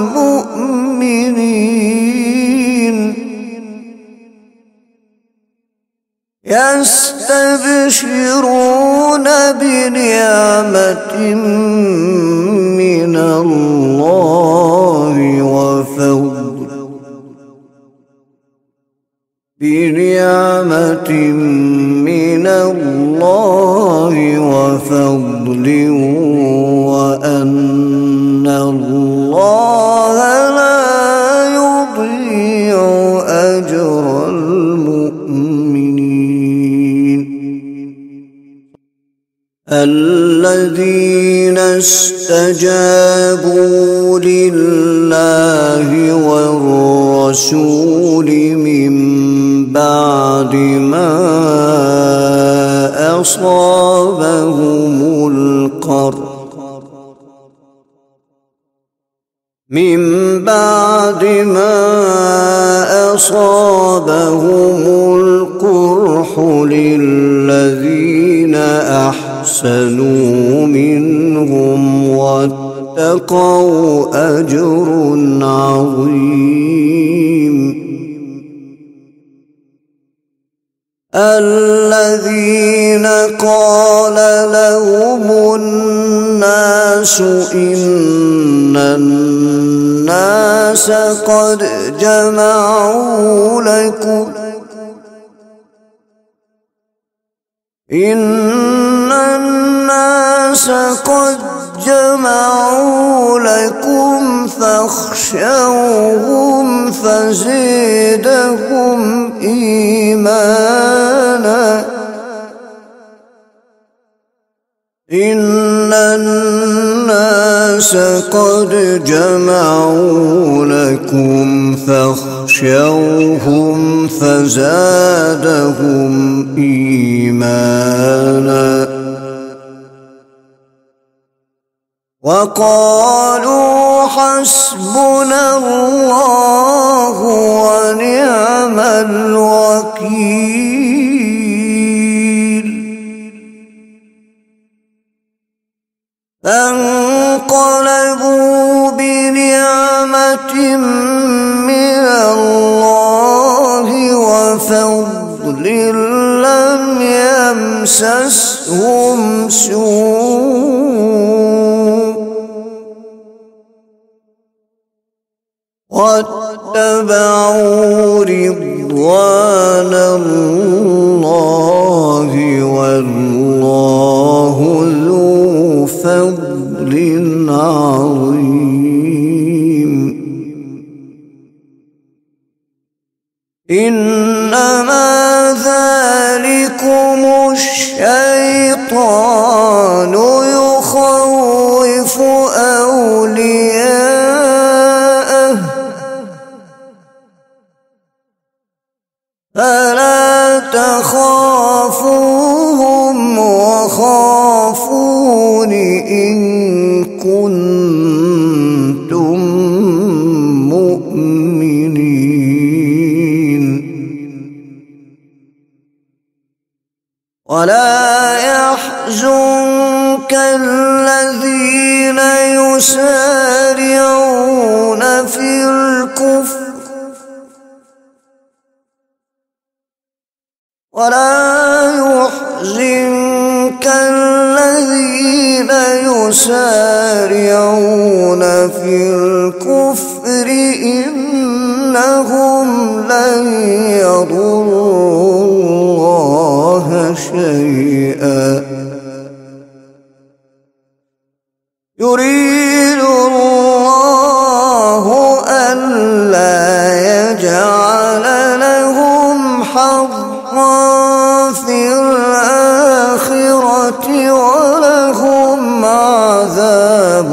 المؤمنين يستبشرون بنعمة من الله وفضل بنعمة من الله وفضل وأن الله لا يضيع أجر المؤمنين الذين استجابوا لله والرسول من بعد ما أصابهم القرح من بعد ما أصابهم القرح للذين أحسنوا منهم واتقوا أجر عظيم الذين قال لهم الناس إن الناس قد جمعوا لكم إن الناس قد جمعوا لكم فاخشوهم فزيدهم إيمانا إن الناس قد جمعوا لكم فاخشوهم فزادهم إيمانا وقالوا حسبنا الله ونعم الوكيل فانقلبوا بنعمة من الله وفضل لم يمسسهم سوء واتبعوا رضوان الله والله ذو فضل عظيم إنما ذلكم الشيطان يخوف أولياءه فلا تخافوهم وخافون إن كنتم مؤمنين ولا يحزنك الذين يسارعون في الكفر ولا يحزنك الذين يسارعون في الكفر إنهم لن يضروا الله شيئا يريد الله ألا يجعل لهم حظا في الآخرة ولهم عذاب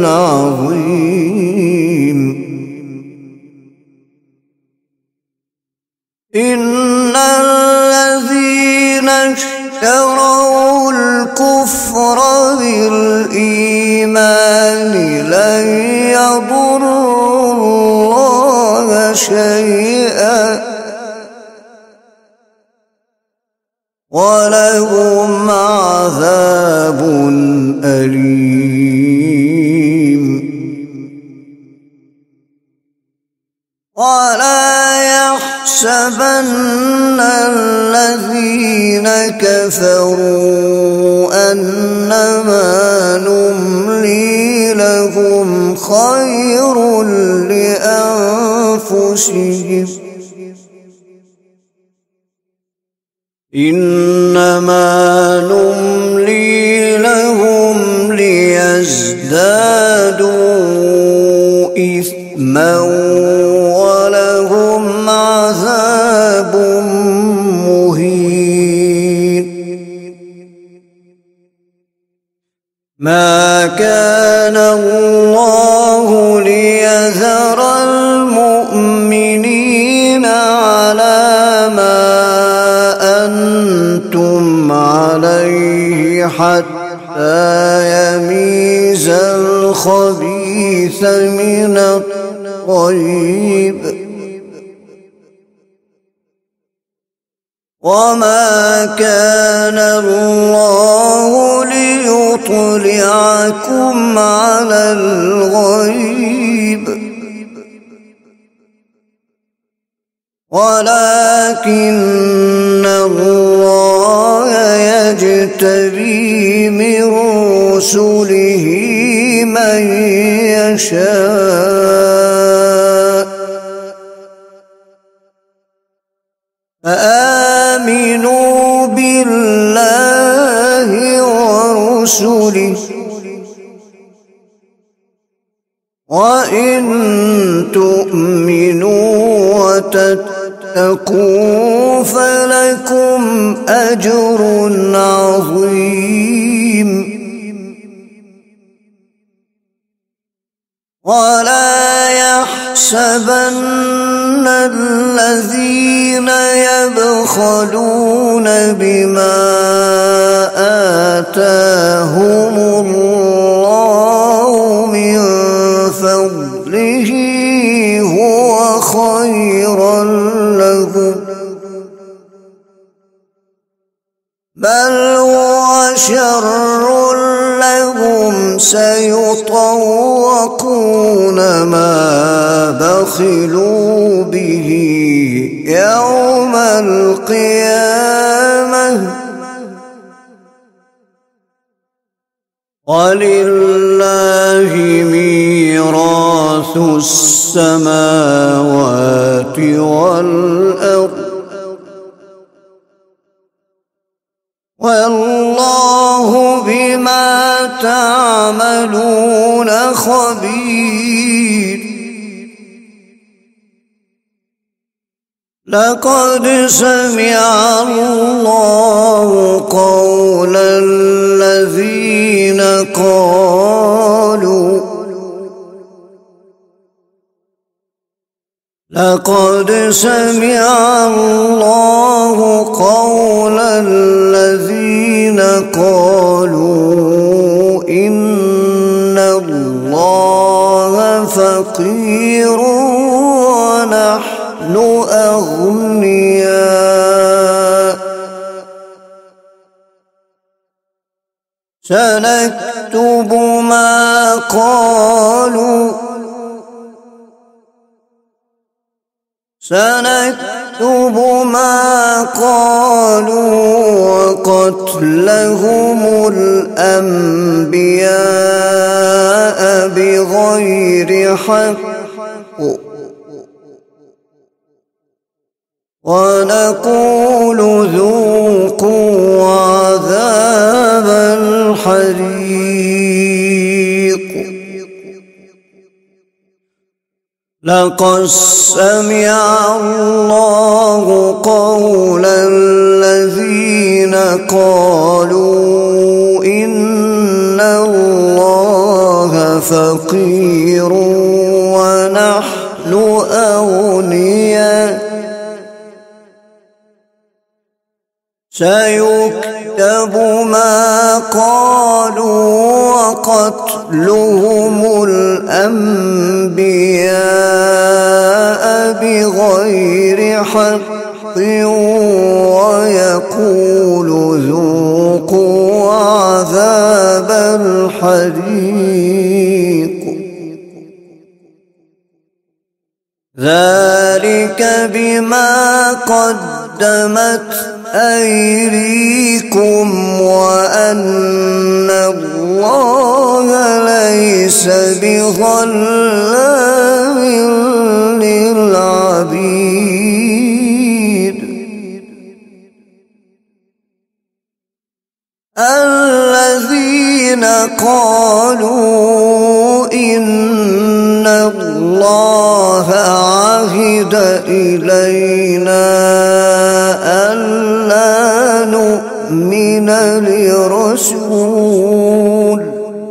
عظيم إن الذين اشتروا الكفر بالإيمان لن يضروا الله شيئا ولهم عذاب أليم ولا يحسبن الذين كفروا أنما نملي لهم خير لأنفسهم إنما نملي لهم ليزدادوا إثما ولهم عذاب مهين ما كان الله ليذر المؤمنين على ما أنتم عليه حتى يميز الخبيث من الطيب وما كان الله ليطلعكم على الغيب ولكن الله يجتبي من رسله من يشاء فآمنوا بالله ورسله وإن تؤمنوا وتتقوا فلكم أجر عظيم ولا يحسبن الذين يبخلون بما آتاهم الله من فضله هو خيرا لهم بل هو شر لهم سيطوقون ما بخلوا به يوم القيامة ولله ميراث السماوات والأرض والله بما تعملون خبير لقد سمع الله قول الذين قالوا لقد سمع الله قول الذين قالوا إن الله فقير ونحن أغنياء سنكتب ما قالوا سنكتب ما قالوا وقتلهم الأنبياء بغير حق ونقول ذوقوا عذاب الحريق لقد سمع الله قول الذين قالوا إن الله فقير ونحن أغنياء سيكتب ما قالوا وقتلهم الأنبياء بغير حق ويقول ذوقوا عذاب الحريق ذلك بما قدمت أيديكم وأن الله ليس بظلام للعبيد الذين قالوا إن الله عهد إلينا ألا نؤمن لرسول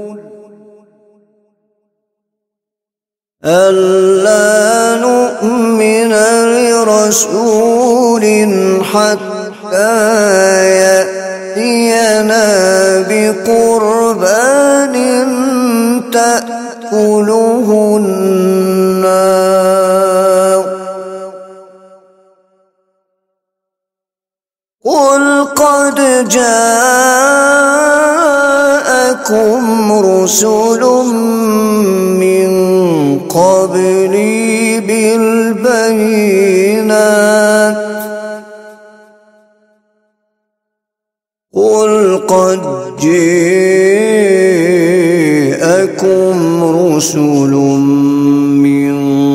ألا نؤمن لرسول حتى يأتينا بقربان تأكله النار قل قد جاءكم رسل من قبلي بالبينات جاءكم رسل من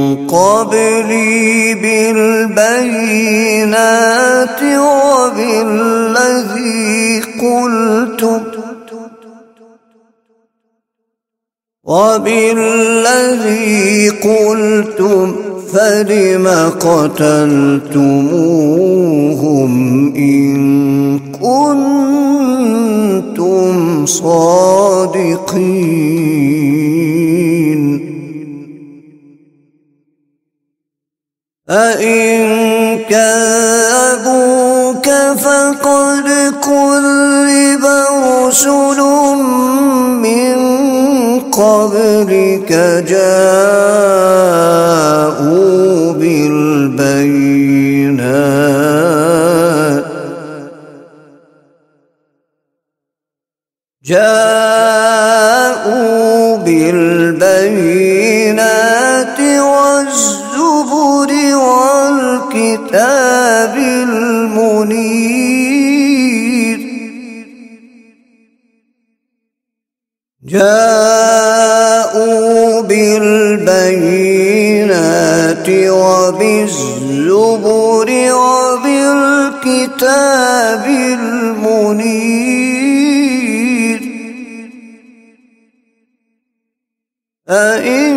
قبلي بالبينات وبالذي قلتم وبالذي قلتم فلم قتلتموهم إن كنتم صادقين فإن كذبوك فقد كذب رسل من قبلك جاءوا بالبينات جاءوا بالبينات والزبر والكتاب المنير جاءوا بالبينات وبالزبر وبالكتاب المنير فإن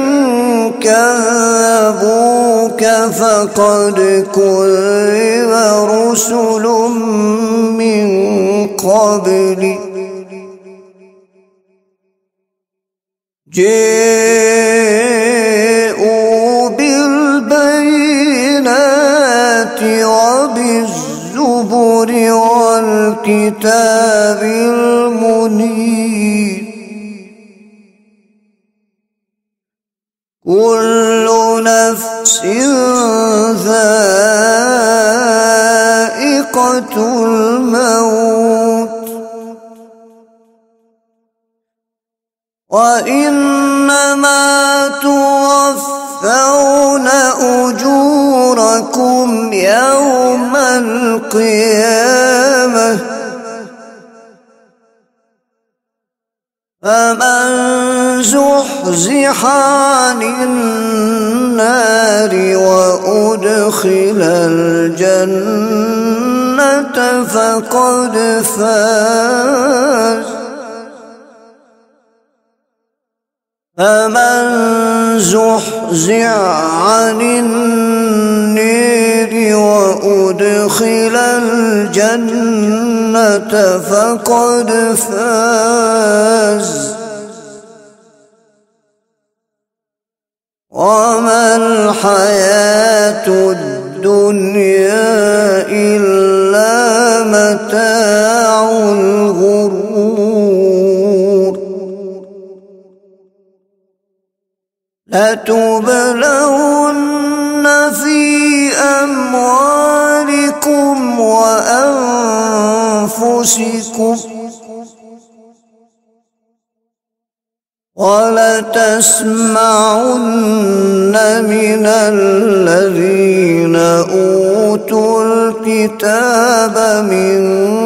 كذبوك فقد كذب رسل من قبلك جاءوا بالبينات وبالزبر والكتاب المنير كل نفس ذائقة الموت وإنما توفون أجوركم يوم القيامة فمن زحزح عن النار وأدخل الجنة فقد فاز فمن زحزح عن النار وأدخل الجنة فقد فاز وما الحياة الدنيا إلا متاع الغرور لتبلون في أموالكم وأنفسكم ولتسمعن من الذين أوتوا الكتاب من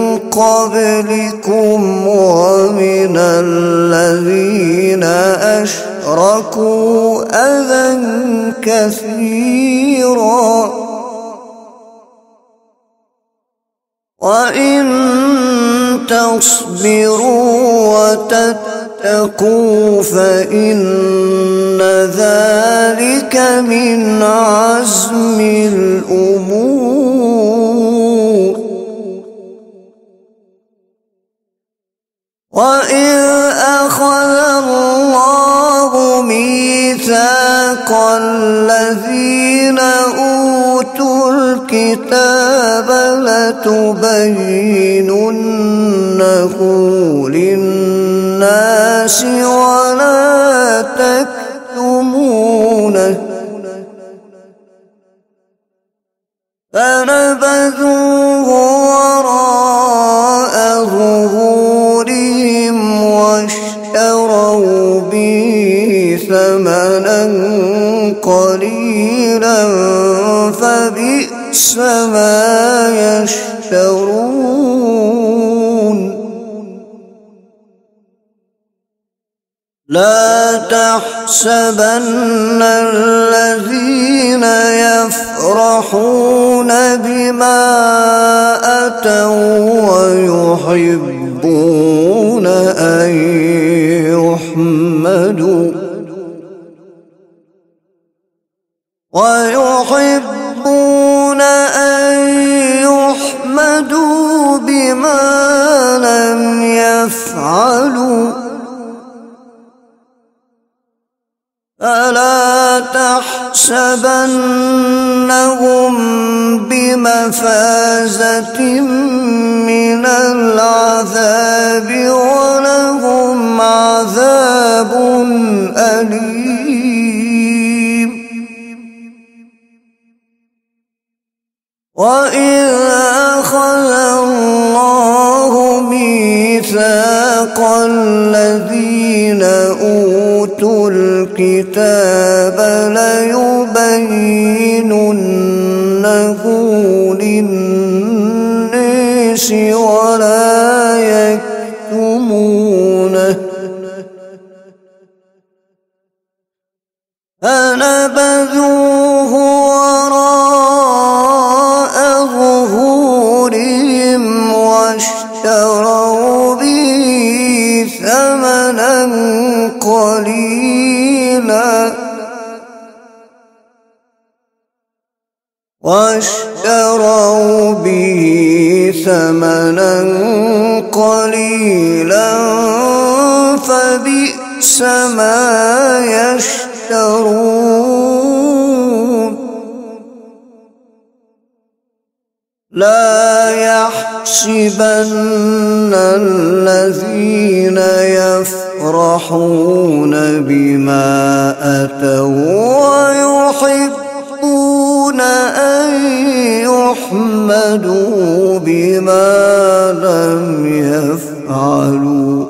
قبلكم ومن الذين أشركوا أذى كثيرا وإن تصبروا وتتقوا فإن ذلك من عزم الأمور وإذ أخذ الله ميثاق الذين أوتوا الكتاب لتبيننه للناس ولا تكتمونه فنبذوه وراء ظهورهم واشتروا به ثمنا قليلا فبئس ما يشترون لا تحسبن الذين يفرحون بما أتوا ويحبون أن يحمدوا ويحبون أن يحمدوا بما لم يفعلوا فلا تحسبنهم بمفازة من العذاب ولهم عذاب أليم. وإذ أخذ الله ميثاق الذين أوتوا الكتاب ليبيننه للناس ولا يكتمونه فنبذوه وراء ظهورهم واشتروا به ثمنا قليلا واشتروا به ثمنا قليلا فبئس ما يشترون. لا يحسبن الذين يفرحون بما أتوا ويحبون أن يحمدوا بما لم يفعلوا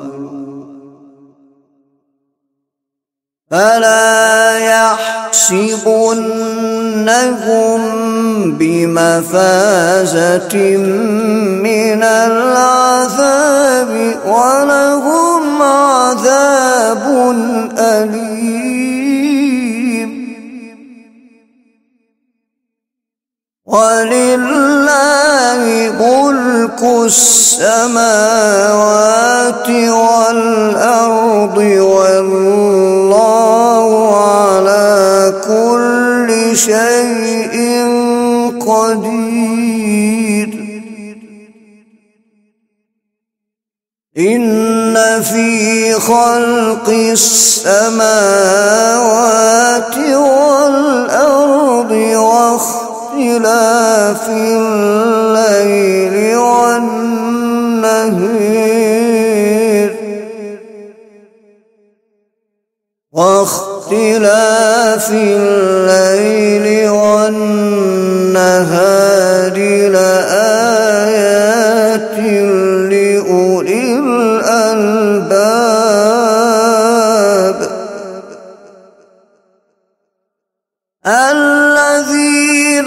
فلا يحسبنهم بمفازة من العذاب ولهم عذاب أليم. ولله ملك السماوات والأرض والله على كل شيء قدير. إن في خلق السماوات والأرض واختلاف الليل والنهار واختلاف الليل والنهار لآيات لأولي الألباب الذين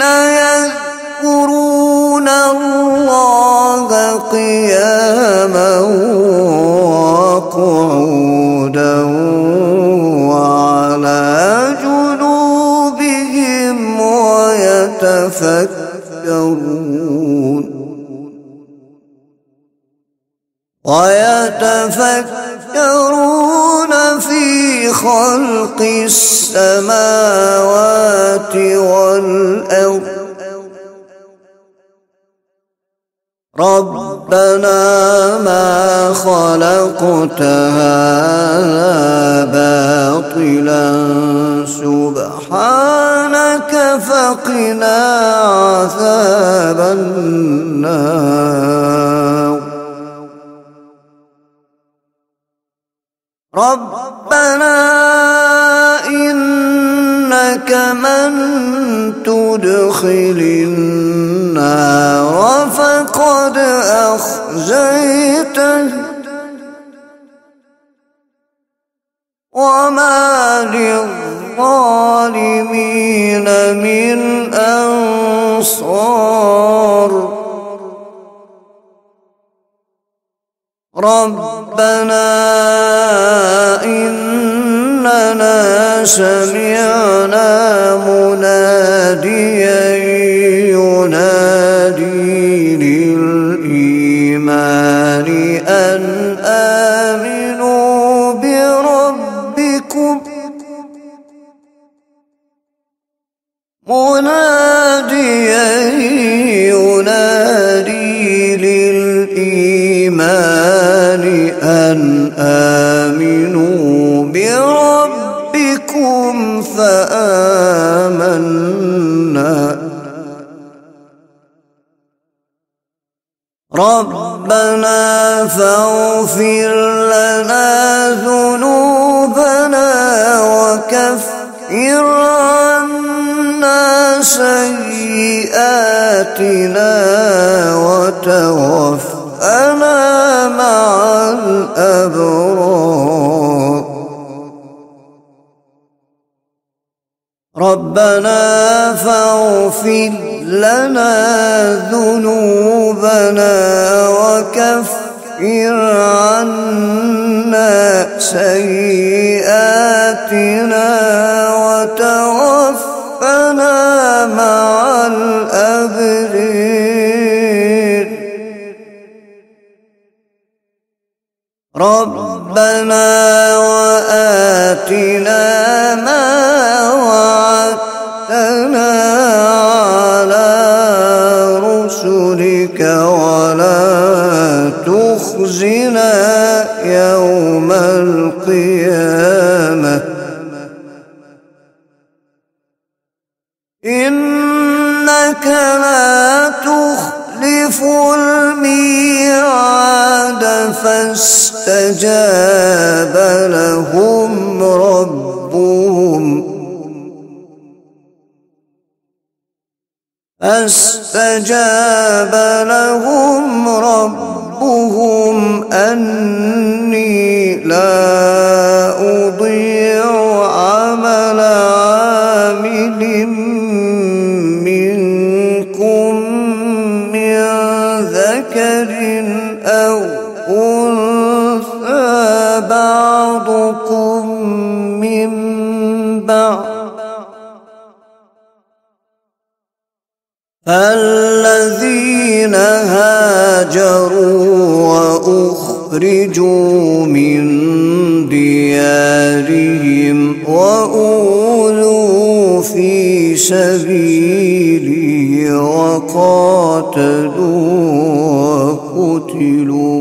يذكرون الله قياما وقعودا وعلى جنوبهم ويتفكرون ويتفكرون في خلق السماوات والأرض ربنا ما خلقت هذا باطلا سبحانك فقنا عذاب النار. ربنا إنك من تدخل النار فقد أخزيته وما للظالمين من أنصار. ربنا إن سمعنا مناديا ينادي للإيمان أن آمنوا بربكم مناديا ينادي للإيمان أن آمنوا بربكم فآمنا ربنا فاغفر لنا ذنوبنا وكفر عنا سيئاتنا وتوفنا مع الأبرار ربنا فاغفر لنا ذنوبنا وكفر عنا سيئاتنا وتوفنا مع الأبرار ربنا وآتنا ما وعدتنا على رسلك ولا تخزنا يوم القيامة إنك لا تخلف الميعاد فاستجاب لهم ربهم فاستجاب لهم ربهم أني لا أضيع عمل عامل منكم من ذكر أو أنثى بعضكم من بعض فالذين هاجروا وأخرجوا من ديارهم وأوذوا في سبيلي وقاتلوا وقتلوا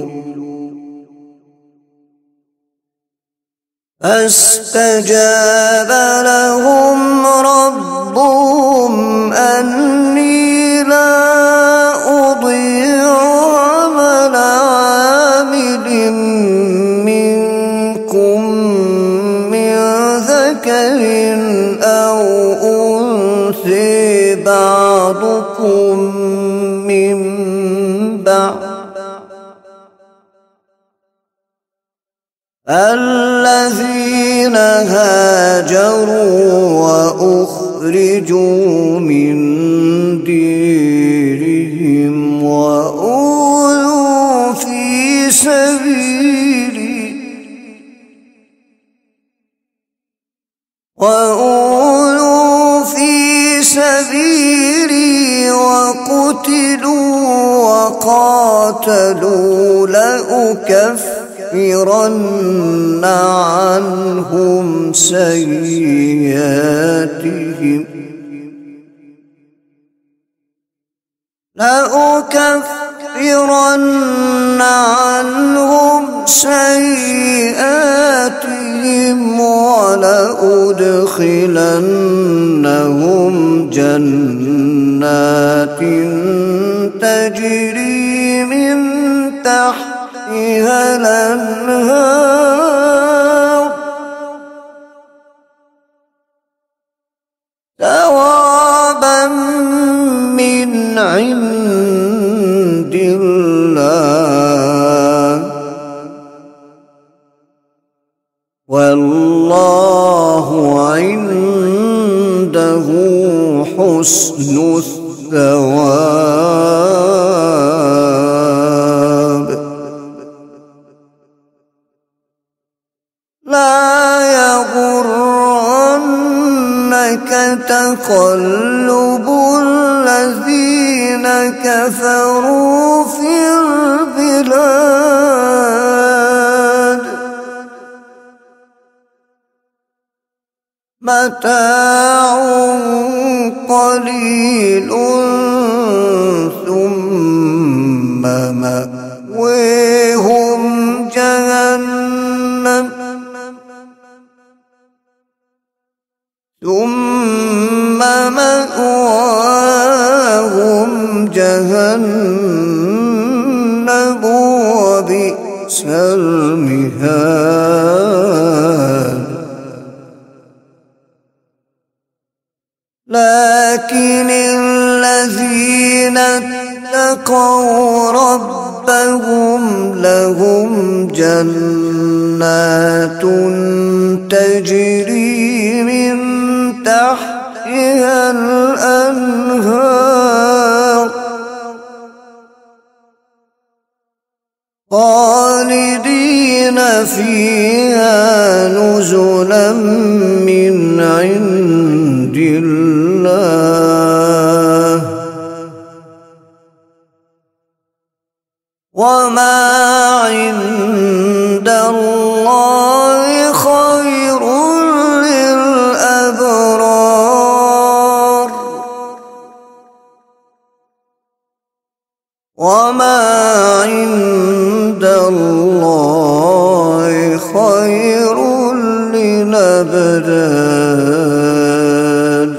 فاستجاب لهم ربهم أني لا أضيع عمل عامل منكم من ذكر أو أنثى بعضكم من بعض الذين هاجروا وأخرجوا من ديرهم وأوذوا في سبيلي وأوذوا في سبيلي وقتلوا وقاتلوا لأكفرن عنهم سيئاتهم لأكفرن عنهم سيئاتهم ولأدخلنهم جنات تجري من تحتها الأنهار ثوابا من عند الله والله عنده حسن الثواب لا يغرن تقلب الذين كفروا في البلاد متاع قليل ثم مأويهم جهنم ثم مأواهم جهنم وبئس المهاد لكن الذين اتقوا ربهم لهم جنات تجري من تحتها الأنهار خالدين فيها نزلا من عند الله وما عند الله خير للأبرار وما عند الله خير للأبرار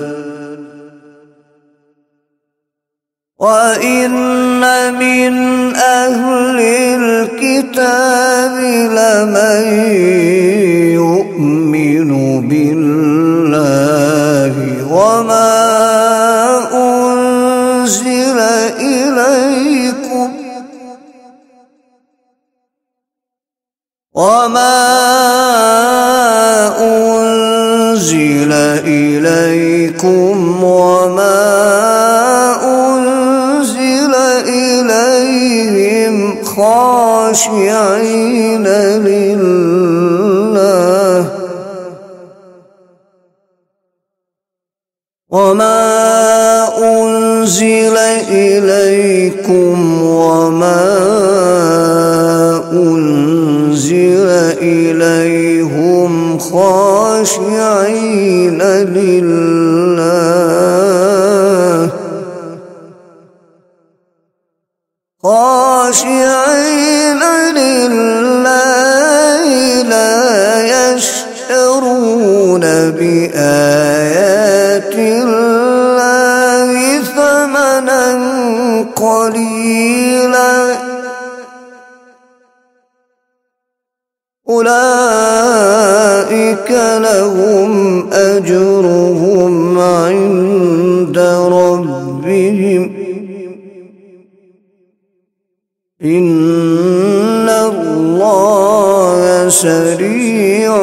وإن من أهل الكتاب لمن يؤمن بالله وما أنزل إليكم وما أنزل إليكم وما أنزل إليهم خاشعين لله وما أنزل إليكم وما أنزل إليهم خاشعين لله خاشعين لله لا يشترون بآيات الله ثمنا قليلا أولئك لهم أجرهم عند ربهم إن الله سريع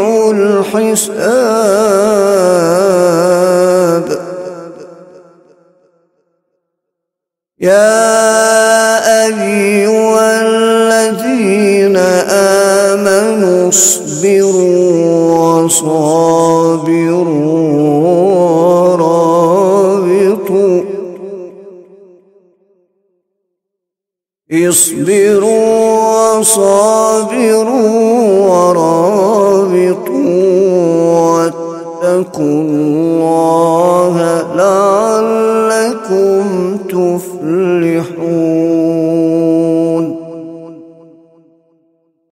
الحساب يا أيها الذين آمنوا اصبروا وصابروا ورابطوا اصبروا وصابروا ورابطوا واتقوا